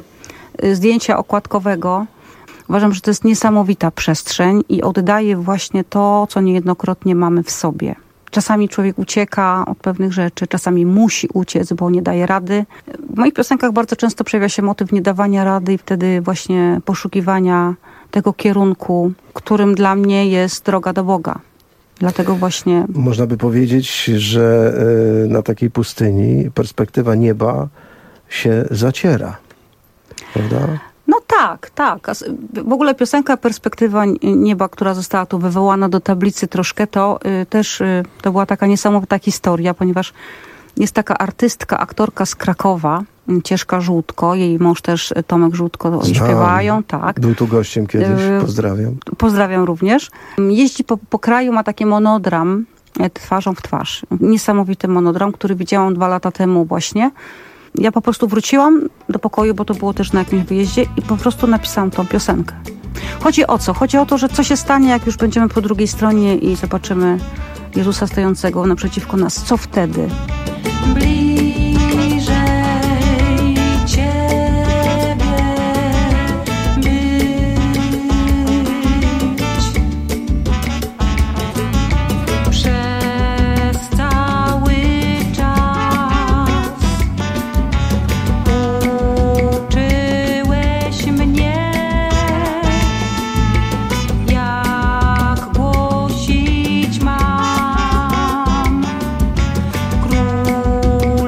[SPEAKER 14] y, y, zdjęcia okładkowego. Uważam, że to jest niesamowita przestrzeń i oddaje właśnie to, co niejednokrotnie mamy w sobie. Czasami człowiek ucieka od pewnych rzeczy, czasami musi uciec, bo nie daje rady. W moich piosenkach bardzo często przejawia się motyw niedawania rady i wtedy właśnie poszukiwania tego kierunku, którym dla mnie jest droga do Boga. Dlatego właśnie...
[SPEAKER 13] Można by powiedzieć, że y, na takiej pustyni perspektywa nieba się zaciera. Prawda?
[SPEAKER 14] No tak, tak. W ogóle piosenka Perspektywa nieba, która została tu wywołana do tablicy troszkę, to y, też y, to była taka niesamowita historia, ponieważ jest taka artystka, aktorka z Krakowa, Cieszka Żółtko, jej mąż też Tomek Żółtko śpiewają, tak.
[SPEAKER 13] Był tu gościem kiedyś, pozdrawiam.
[SPEAKER 14] Pozdrawiam również. Jeździ po, po kraju, ma taki monodram Twarzą w twarz. Niesamowity monodram, który widziałam dwa lata temu właśnie. Ja po prostu wróciłam do pokoju, bo to było też na jakimś wyjeździe i po prostu napisałam tą piosenkę. Chodzi o co? Chodzi o to, że co się stanie, jak już będziemy po drugiej stronie i zobaczymy Jezusa stojącego naprzeciwko nas. Co wtedy?
[SPEAKER 12] Bliżej Ciebie być przez cały czas uczyłeś mnie, jak głosić mam Król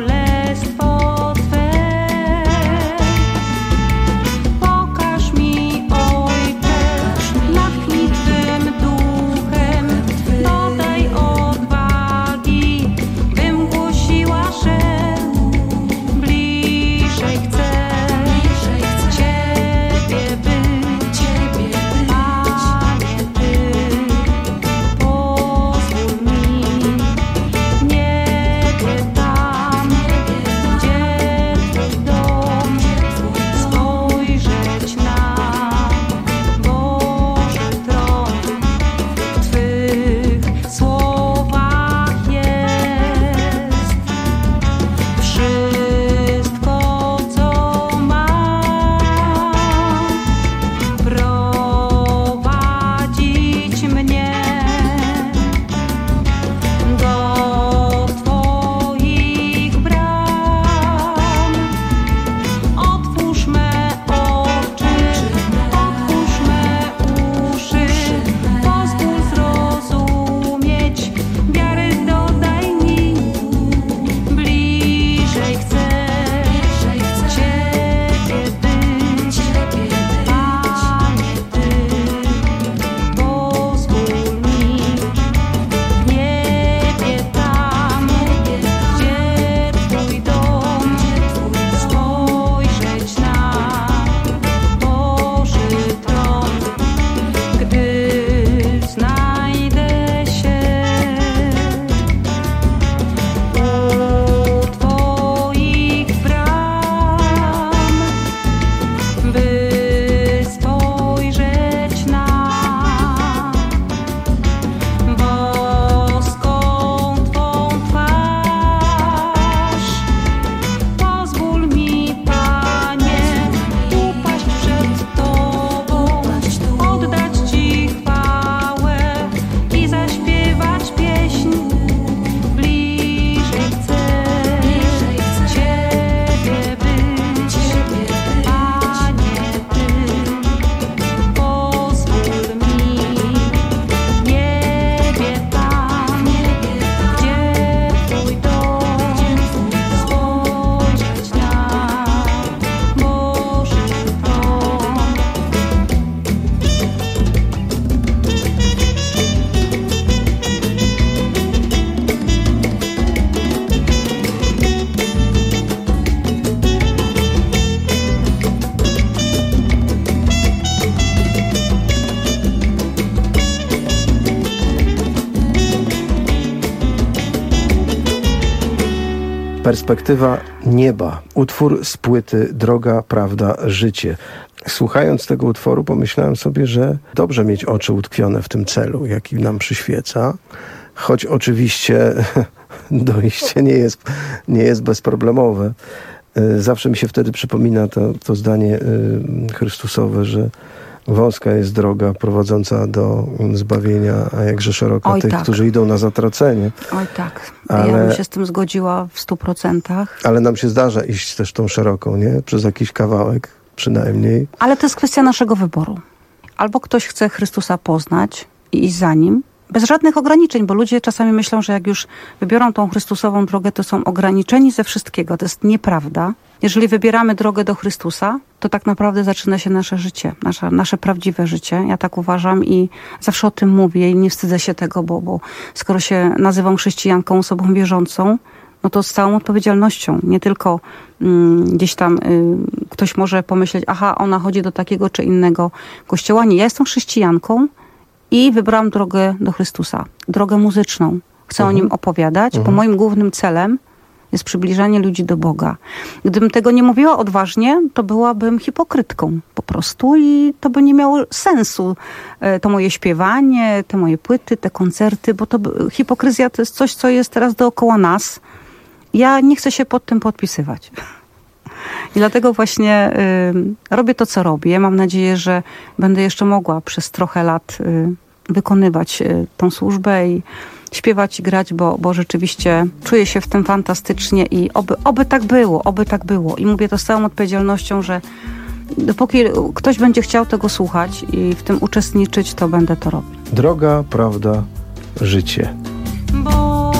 [SPEAKER 13] Perspektywa nieba. Utwór z płyty Droga, Prawda, Życie. Słuchając tego utworu pomyślałem sobie, że dobrze mieć oczy utkwione w tym celu, jaki nam przyświeca. Choć oczywiście dojście nie jest, nie jest bezproblemowe. Zawsze mi się wtedy przypomina to, to zdanie Chrystusowe, że wąska jest droga prowadząca do zbawienia, a jakże szeroka
[SPEAKER 14] Oj,
[SPEAKER 13] tych,
[SPEAKER 14] tak.
[SPEAKER 13] którzy idą na zatracenie.
[SPEAKER 14] Oj tak,
[SPEAKER 13] ale,
[SPEAKER 14] ja bym się z tym zgodziła w stu procentach.
[SPEAKER 13] Ale nam się zdarza iść też tą szeroką, nie? Przez jakiś kawałek przynajmniej.
[SPEAKER 14] Ale to jest kwestia naszego wyboru. Albo ktoś chce Chrystusa poznać i iść za Nim, bez żadnych ograniczeń, bo ludzie czasami myślą, że jak już wybiorą tą Chrystusową drogę, to są ograniczeni ze wszystkiego. To jest nieprawda. Jeżeli wybieramy drogę do Chrystusa, to tak naprawdę zaczyna się nasze życie, nasze, nasze prawdziwe życie. Ja tak uważam i zawsze o tym mówię i nie wstydzę się tego, bo, bo skoro się nazywam chrześcijanką, osobą wierzącą, no to z całą odpowiedzialnością. Nie tylko mm, gdzieś tam y, ktoś może pomyśleć, aha, ona chodzi do takiego czy innego kościoła. Nie, ja jestem chrześcijanką i wybrałam drogę do Chrystusa. Drogę muzyczną. Chcę mhm. o Nim opowiadać, mhm. bo moim głównym celem jest przybliżanie ludzi do Boga. Gdybym tego nie mówiła odważnie, to byłabym hipokrytką po prostu i to by nie miało sensu. To moje śpiewanie, te moje płyty, te koncerty, bo to hipokryzja to jest coś, co jest teraz dookoła nas. Ja nie chcę się pod tym podpisywać. I dlatego właśnie y, robię to, co robię. Mam nadzieję, że będę jeszcze mogła przez trochę lat y, wykonywać y, tą służbę i śpiewać i grać, bo, bo rzeczywiście czuję się w tym fantastycznie i oby, oby tak było, oby tak było. I mówię to z całą odpowiedzialnością, że dopóki ktoś będzie chciał tego słuchać i w tym uczestniczyć, to będę to robić.
[SPEAKER 13] Droga, prawda, życie.
[SPEAKER 12] Bo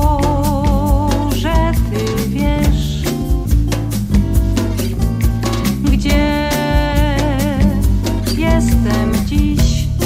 [SPEAKER 12] że Ty wiesz, gdzie jestem dziś.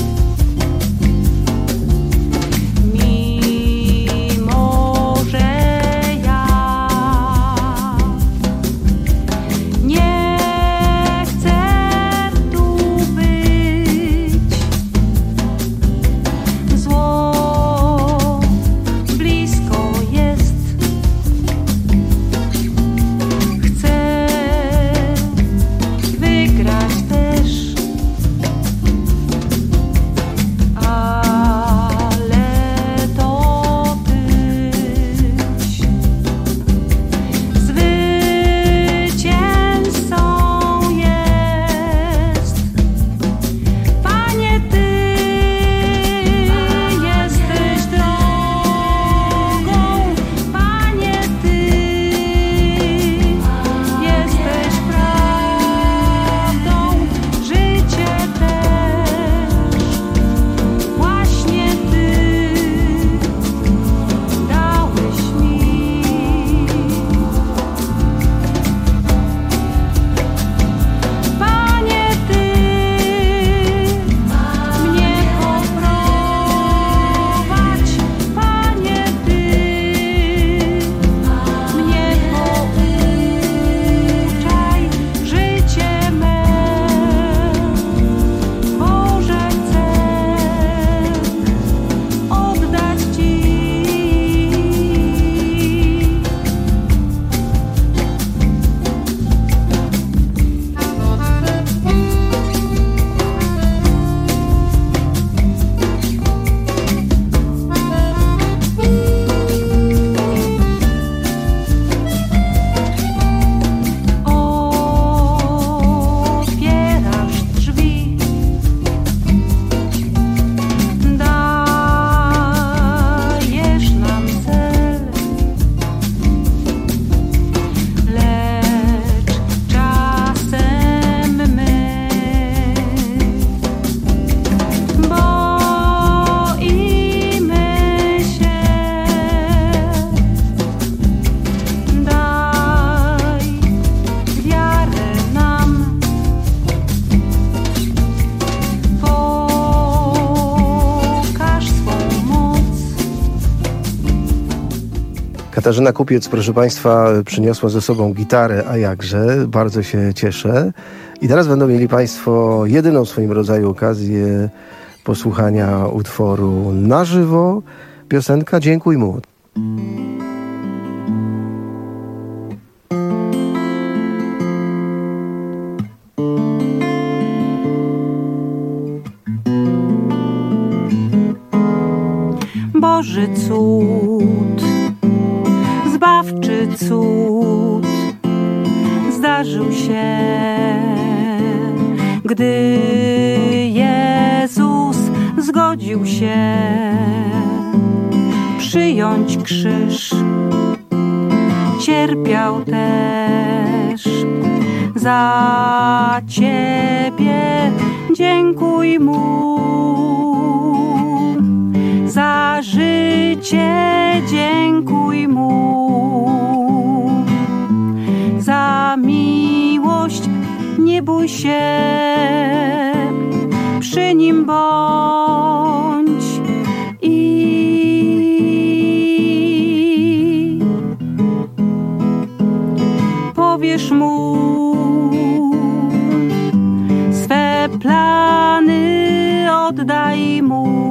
[SPEAKER 13] Katarzyna Kupiec, proszę Państwa, przyniosła ze sobą gitarę, a jakże, bardzo się cieszę. I teraz będą mieli Państwo jedyną w swoim rodzaju okazję posłuchania utworu na żywo. Piosenka Dziękuj mu.
[SPEAKER 14] Boży cud, zbawczy cud zdarzył się, gdy Jezus zgodził się przyjąć krzyż. Cierpiał też za Ciebie, dziękuj Mu za życie, dziękuj Mu za miłość, nie bój się, przy Nim bądź i powiesz Mu swe plany, oddaj Mu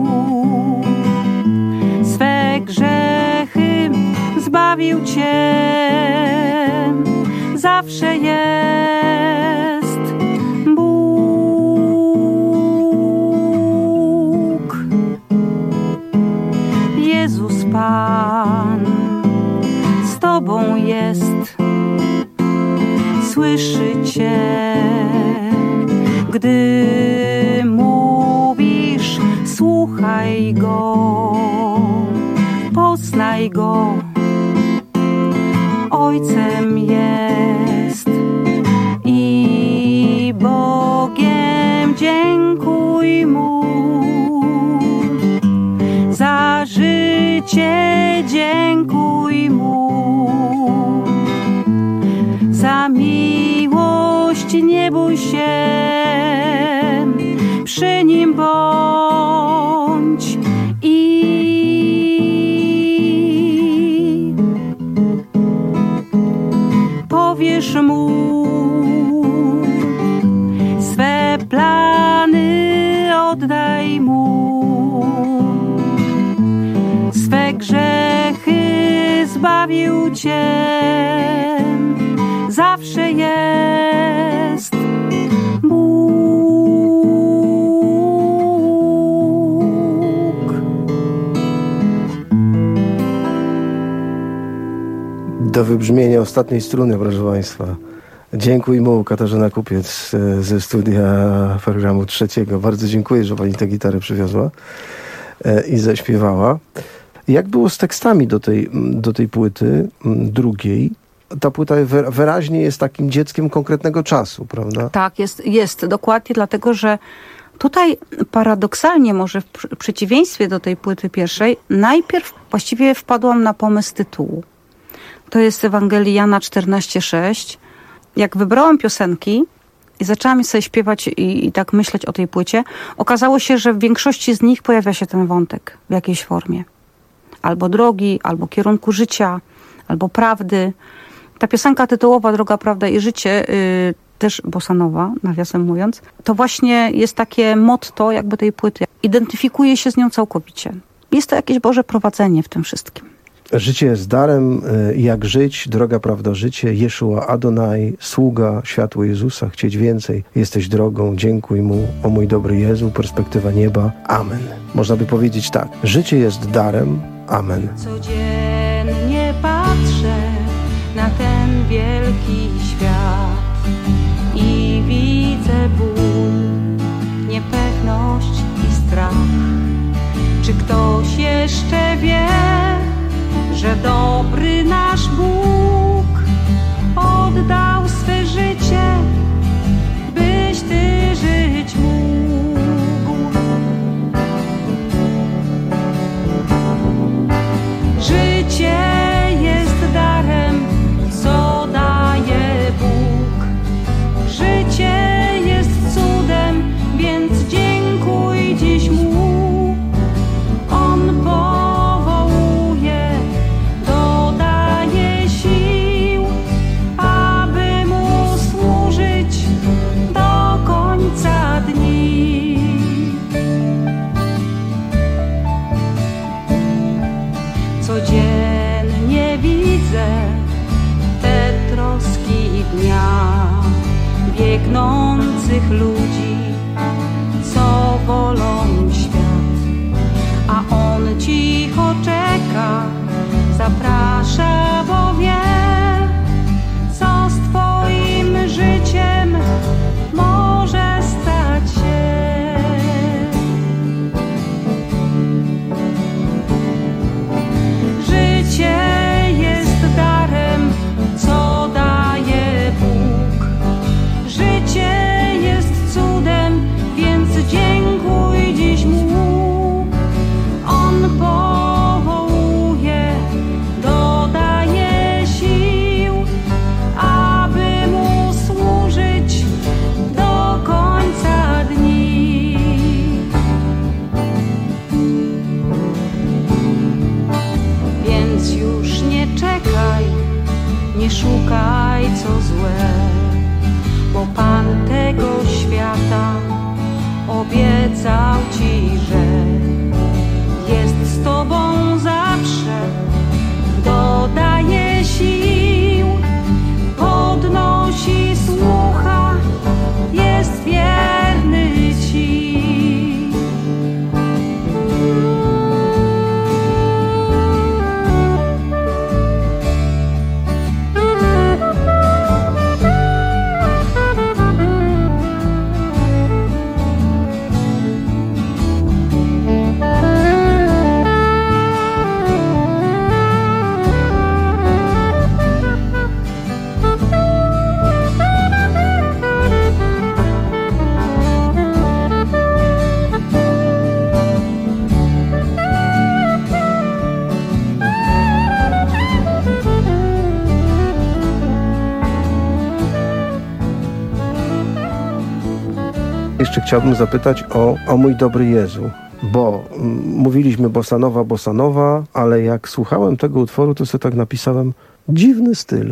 [SPEAKER 14] swe grzechy, zbawił Cię, zawsze jest Bóg. Jezus Pan z Tobą jest, słyszy Cię, gdy mówisz, słuchaj Go, poznaj Go. Ojcem jest i Bogiem, dziękuj Mu za życie, dziękuj Mu za miłość, nie bój się, przy Nim bądź i powiesz Mu swe plany, oddaj Mu swe grzechy, zbawił Cię, zawsze jest Bóg.
[SPEAKER 13] Do wybrzmienia ostatniej struny, proszę Państwa. Dziękuj Mu, Katarzyna Kupiec ze studia programu Trzeciego. Bardzo dziękuję, że Pani tę gitarę przywiozła i zaśpiewała. Jak było z tekstami do tej, do tej płyty drugiej? Ta płyta wyraźnie jest takim dzieckiem konkretnego czasu, prawda?
[SPEAKER 14] Tak, jest, jest dokładnie, dlatego że tutaj paradoksalnie, może w przeciwieństwie do tej płyty pierwszej, najpierw właściwie wpadłam na pomysł tytułu. To jest Ewangelii Jana czternaście sześć. Jak wybrałam piosenki i zaczęłam sobie śpiewać i, i tak myśleć o tej płycie, okazało się, że w większości z nich pojawia się ten wątek w jakiejś formie. Albo drogi, albo kierunku życia, albo prawdy. Ta piosenka tytułowa Droga, Prawda i Życie, yy, też bossanowa, nawiasem mówiąc, to właśnie jest takie motto jakby tej płyty. Identyfikuje się z nią całkowicie. Jest to jakieś Boże prowadzenie w tym wszystkim.
[SPEAKER 13] Życie jest darem, jak żyć, droga, prawda, życie, Jeszua Adonai, sługa, światło Jezusa, chcieć więcej, jesteś drogą, dziękuj Mu, o mój dobry Jezu, perspektywa nieba, amen. Można by powiedzieć tak, życie jest darem, amen.
[SPEAKER 12] Codziennie patrzę na ten wielki świat i widzę ból, niepewność i strach. Czy ktoś jeszcze wie, że dobry nasz Bóg oddał swe życie, byś Ty żyć mógł? Życie jest darem, co daje Bóg. Życie jest cudem, więc dziękuj dziś Mu. On powołuje, dodaje sił, aby Mu służyć do końca dni. Codziennie widzę te troski dnia, biegnących ludzi, co wolą świat, a On Ci szukaj co złe, bo Pan tego świata obiecał Ci, że jest z Tobą zawsze, dodaje sił, podnosi, słucha, jest wierny Ci.
[SPEAKER 13] Jeszcze chciałbym zapytać o, o mój dobry Jezu, bo m, mówiliśmy bossanowa, bossanowa, ale jak słuchałem tego utworu, to sobie tak napisałem dziwny styl.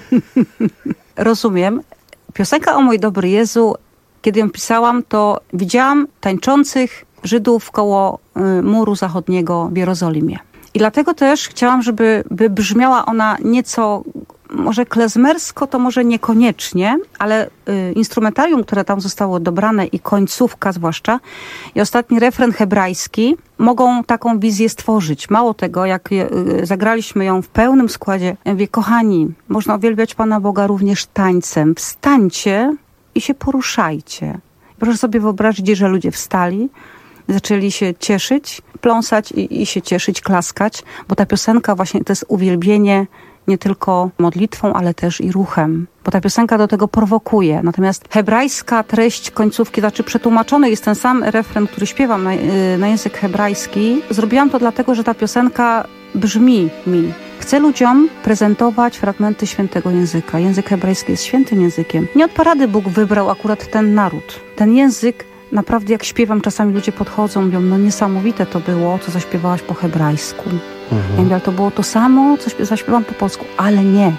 [SPEAKER 14] Rozumiem. Piosenka o mój dobry Jezu, kiedy ją pisałam, to widziałam tańczących Żydów koło y, muru zachodniego w Jerozolimie. I dlatego też chciałam, żeby by brzmiała ona nieco, może klezmersko, to może niekoniecznie, ale y, instrumentarium, które tam zostało dobrane i końcówka zwłaszcza i ostatni refren hebrajski mogą taką wizję stworzyć. Mało tego, jak y, zagraliśmy ją w pełnym składzie, ja mówię, kochani, można uwielbiać Pana Boga również tańcem. Wstańcie i się poruszajcie. Proszę sobie wyobrazić, że ludzie wstali, zaczęli się cieszyć, pląsać i, i się cieszyć, klaskać, bo ta piosenka właśnie to jest uwielbienie nie tylko modlitwą, ale też i ruchem, bo ta piosenka do tego prowokuje. Natomiast hebrajska treść końcówki, znaczy przetłumaczony jest ten sam refren, który śpiewam na, na język hebrajski. Zrobiłam to dlatego, że ta piosenka brzmi mi. Chcę ludziom prezentować fragmenty świętego języka. Język hebrajski jest świętym językiem. Nie od parady Bóg wybrał akurat ten naród. Ten język naprawdę jak śpiewam, czasami ludzie podchodzą, mówią, no niesamowite to było, co zaśpiewałaś po hebrajsku. Mhm. Ja mówię, to było to samo, co zaśpiewam po polsku, ale nie.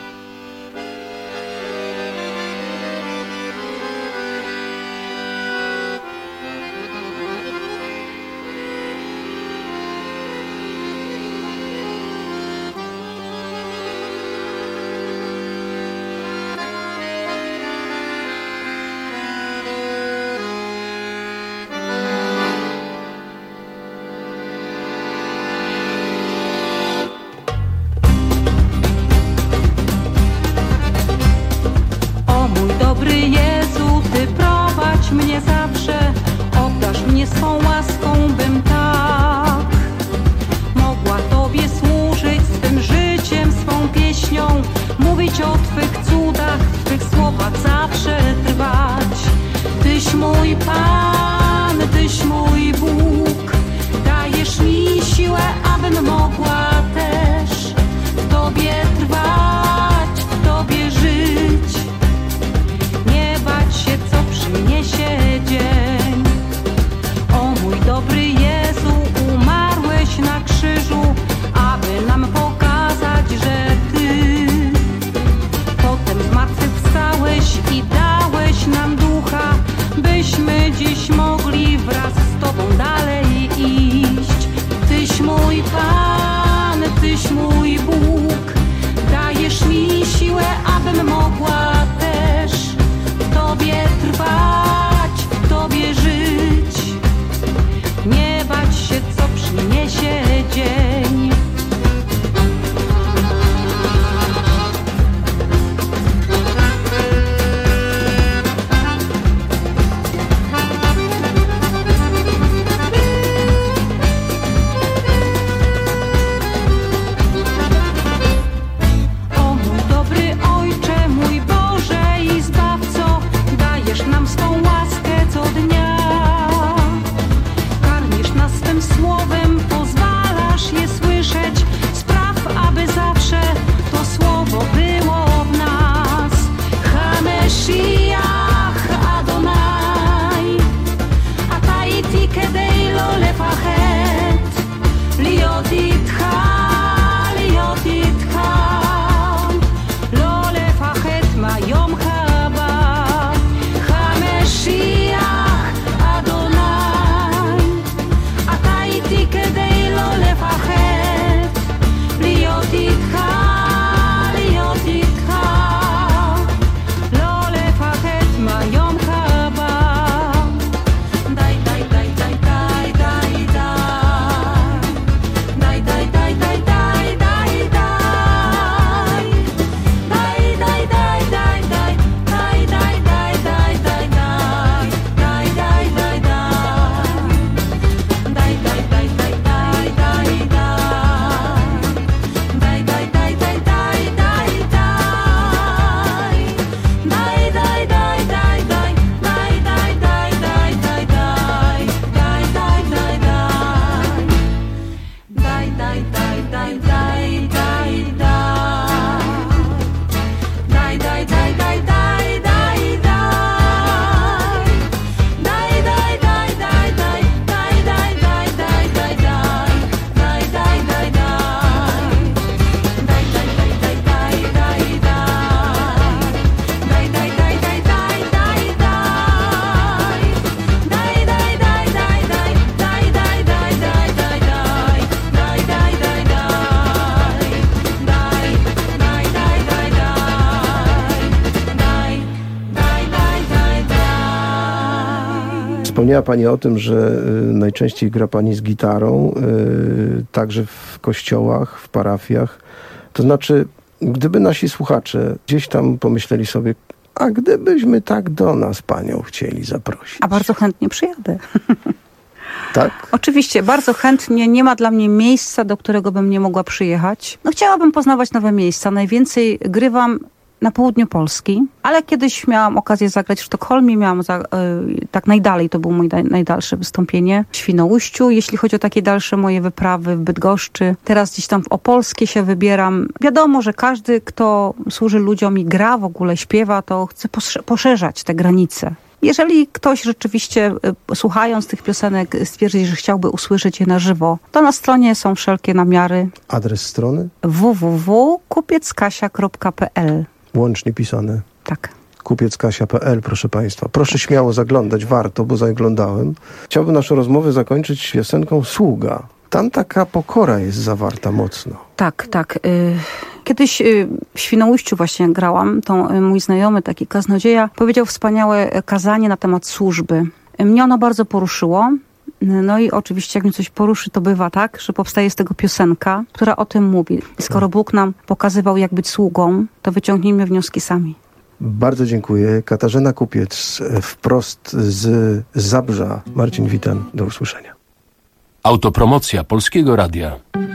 [SPEAKER 12] Mogli wraz z Tobą dalej iść. Tyś mój Pan,
[SPEAKER 13] Wspomniała Pani o tym, że najczęściej gra Pani z gitarą, także w kościołach, w parafiach. To znaczy, gdyby nasi słuchacze gdzieś tam pomyśleli sobie, a gdybyśmy tak do nas Panią chcieli zaprosić.
[SPEAKER 14] A bardzo chętnie przyjadę.
[SPEAKER 13] Tak?
[SPEAKER 14] Oczywiście, bardzo chętnie. Nie ma dla mnie miejsca, do którego bym nie mogła przyjechać. No, chciałabym poznawać nowe miejsca. Najwięcej grywam na południu Polski, ale kiedyś miałam okazję zagrać w Sztokholmie, miałam za, yy, tak najdalej, to było moje daj, najdalsze wystąpienie w Świnoujściu, jeśli chodzi o takie dalsze moje wyprawy w Bydgoszczy. Teraz gdzieś tam w Opolskie się wybieram. Wiadomo, że każdy, kto służy ludziom i gra w ogóle, śpiewa, to chce poszerzać te granice. Jeżeli ktoś rzeczywiście, y, słuchając tych piosenek, stwierdzi, że chciałby usłyszeć je na żywo, to na stronie są wszelkie namiary.
[SPEAKER 13] Adres strony?
[SPEAKER 14] w w w kropka kupieckasia kropka p l.
[SPEAKER 13] Łącznie pisane.
[SPEAKER 14] Tak.
[SPEAKER 13] kupieckasia kropka p l, proszę Państwa. Proszę śmiało zaglądać, warto, bo zaglądałem. Chciałbym naszą rozmowę zakończyć piosenką Sługa. Tam taka pokora jest zawarta mocno.
[SPEAKER 14] Tak, tak. Kiedyś w Świnoujściu właśnie grałam, to mój znajomy, taki kaznodzieja, powiedział wspaniałe kazanie na temat służby. Mnie ono bardzo poruszyło. No i oczywiście jak mnie coś poruszy, to bywa tak, że powstaje z tego piosenka, która o tym mówi. I skoro Bóg nam pokazywał, jak być sługą, to wyciągnijmy wnioski sami.
[SPEAKER 13] Bardzo dziękuję. Katarzyna Kupiec, wprost z Zabrza. Marcin Witan, do usłyszenia.
[SPEAKER 15] Autopromocja Polskiego Radia.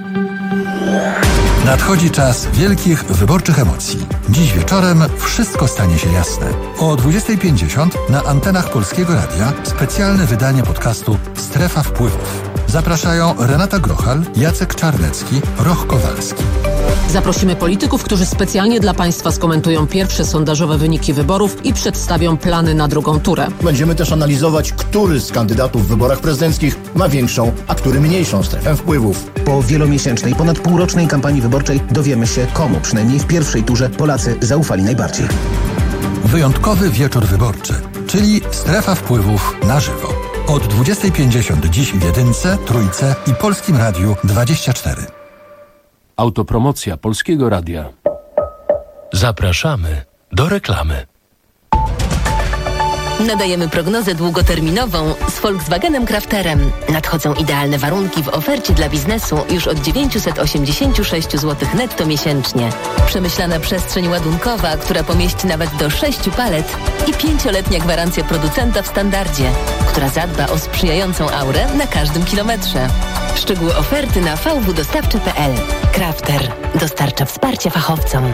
[SPEAKER 16] Nadchodzi czas wielkich wyborczych emocji. Dziś wieczorem wszystko stanie się jasne. O dwudziestej pięćdziesiąt na antenach Polskiego Radia specjalne wydanie podcastu Strefa Wpływów. Zapraszają Renata Grochal, Jacek Czarnecki, Roch Kowalski.
[SPEAKER 17] Zaprosimy polityków, którzy specjalnie dla Państwa skomentują pierwsze sondażowe wyniki wyborów i przedstawią plany na drugą turę.
[SPEAKER 18] Będziemy też analizować, który z kandydatów w wyborach prezydenckich ma większą, a który mniejszą strefę wpływów.
[SPEAKER 19] Po wielomiesięcznej, ponad półrocznej kampanii wyborczej dowiemy się, komu przynajmniej w pierwszej turze Polacy zaufali najbardziej.
[SPEAKER 16] Wyjątkowy wieczór wyborczy, czyli Strefa Wpływów na żywo. Od dwudziestej pięćdziesiąt dziś w Jedynce, Trójce i Polskim Radiu dwadzieścia cztery.
[SPEAKER 15] Autopromocja Polskiego Radia.
[SPEAKER 20] Zapraszamy do reklamy.
[SPEAKER 21] Nadajemy prognozę długoterminową z Volkswagenem Crafterem. Nadchodzą idealne warunki w ofercie dla biznesu już od dziewięćset osiemdziesiąt sześć złotych netto miesięcznie. Przemyślana przestrzeń ładunkowa, która pomieści nawet do sześciu palet i pięcioletnia gwarancja producenta w standardzie, która zadba o sprzyjającą aurę na każdym kilometrze. Szczegóły oferty na v w dostawcze kropka p l. Crafter dostarcza wsparcia fachowcom.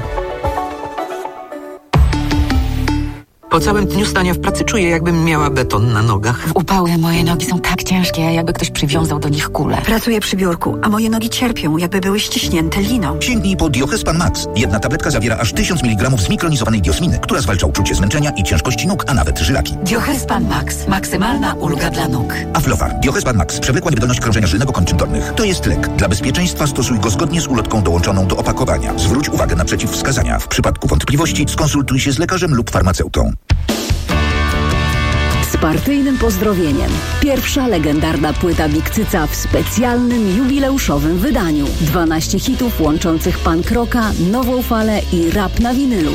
[SPEAKER 22] Po całym dniu stania w pracy czuję, jakbym miała beton na nogach.
[SPEAKER 23] W upały moje nogi są tak ciężkie, jakby ktoś przywiązał do nich kulę.
[SPEAKER 24] Pracuję przy biurku, a moje nogi cierpią, jakby były ściśnięte liną.
[SPEAKER 25] Sięgnij po Diohespan Max. Jedna tabletka zawiera aż tysiąc miligramów zmikronizowanej diosminy, która zwalcza uczucie zmęczenia i ciężkości nóg, a nawet żylaki.
[SPEAKER 24] Diohespan Max. Maksymalna ulga dla nóg.
[SPEAKER 25] Aflofar. Diohespan Max. Przewlekła niewydolność krążenia żylnego kończyn dolnych. To jest lek. Dla bezpieczeństwa stosuj go zgodnie z ulotką dołączoną do opakowania. Zwróć uwagę na przeciwwskazania. W przypadku wątpliwości skonsultuj się z lekarzem lub farmaceutą.
[SPEAKER 26] Z partyjnym pozdrowieniem. Pierwsza legendarna płyta Big Cyca w specjalnym, jubileuszowym wydaniu. dwanaście hitów łączących punk rocka, nową falę i rap na winylu.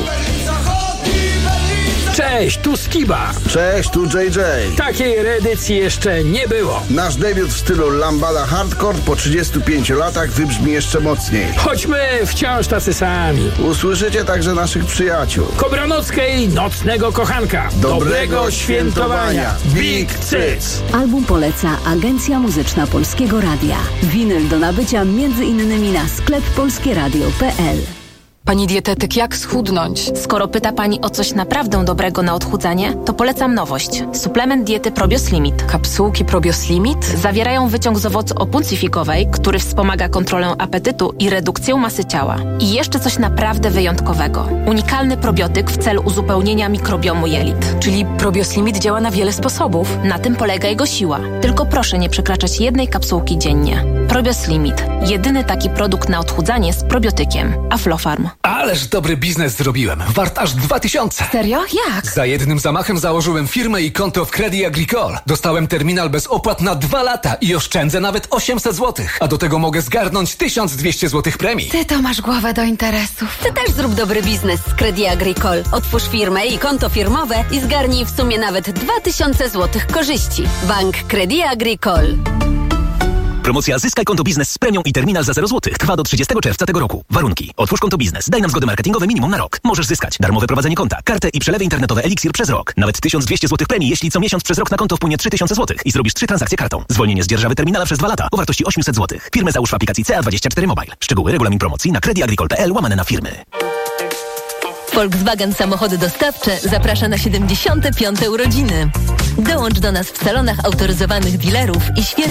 [SPEAKER 27] Cześć, tu Skiba.
[SPEAKER 28] Cześć, tu J J.
[SPEAKER 27] Takiej reedycji jeszcze nie było.
[SPEAKER 28] Nasz debiut w stylu lambada hardcore po trzydziestu pięciu latach wybrzmi jeszcze mocniej.
[SPEAKER 27] Choćmy wciąż tacy sami.
[SPEAKER 28] Usłyszycie także naszych przyjaciół.
[SPEAKER 27] Kobranockiej Nocnego Kochanka.
[SPEAKER 28] Dobrego, Dobrego świętowania. Big Cyc.
[SPEAKER 26] Album poleca Agencja Muzyczna Polskiego Radia. Winyl do nabycia między innymi na sklep polskieradio kropka p l.
[SPEAKER 29] Pani dietetyk, jak schudnąć?
[SPEAKER 21] Skoro pyta Pani o coś naprawdę dobrego na odchudzanie, to polecam nowość. Suplement diety Probios Limit.
[SPEAKER 29] Kapsułki Probios Limit?
[SPEAKER 21] Zawierają wyciąg z owocu opuncyfikowej, który wspomaga kontrolę apetytu i redukcję masy ciała. I jeszcze coś naprawdę wyjątkowego. Unikalny probiotyk w celu uzupełnienia mikrobiomu jelit.
[SPEAKER 29] Czyli Probios Limit działa na wiele sposobów.
[SPEAKER 21] Na tym polega jego siła. Tylko proszę nie przekraczać jednej kapsułki dziennie. Probios Limit. Jedyny taki produkt na odchudzanie z probiotykiem. Aflofarm.
[SPEAKER 27] Ale
[SPEAKER 2] Ależ dobry biznes zrobiłem. Wart aż dwa tysiące.
[SPEAKER 29] Serio? Jak?
[SPEAKER 2] Za jednym zamachem założyłem firmę i konto w Credit Agricole. Dostałem terminal bez opłat na dwa lata i oszczędzę nawet osiemset złotych. A do tego mogę zgarnąć tysiąc dwieście złotych premii.
[SPEAKER 29] Ty to masz głowę do interesów.
[SPEAKER 26] Ty też zrób dobry biznes z Credit Agricole. Otwórz firmę i konto firmowe i zgarnij w sumie nawet dwa tysiące złotych korzyści. Bank Credit Agricole.
[SPEAKER 3] Promocja Zyskaj konto biznes z premią i terminal za zero złotych trwa do trzydziestego czerwca tego roku. Warunki. Otwórz konto biznes. Daj nam zgody marketingowe minimum na rok. Możesz zyskać darmowe prowadzenie konta, kartę i przelewy internetowe Eliksir przez rok. Nawet tysiąc dwieście złotych premii, jeśli co miesiąc przez rok na konto wpłynie trzy tysiące złotych i zrobisz trzy transakcje kartą. Zwolnienie z dzierżawy terminala przez dwa lata o wartości osiemset złotych. Firmę załóż w aplikacji C A dwadzieścia cztery Mobile. Szczegóły, regulamin promocji na creditagricole.pl łamane na firmy.
[SPEAKER 21] Volkswagen Samochody Dostawcze zaprasza na siedemdziesiąte piąte urodziny. Dołącz do nas w salonach autoryzowanych dealerów i świetnie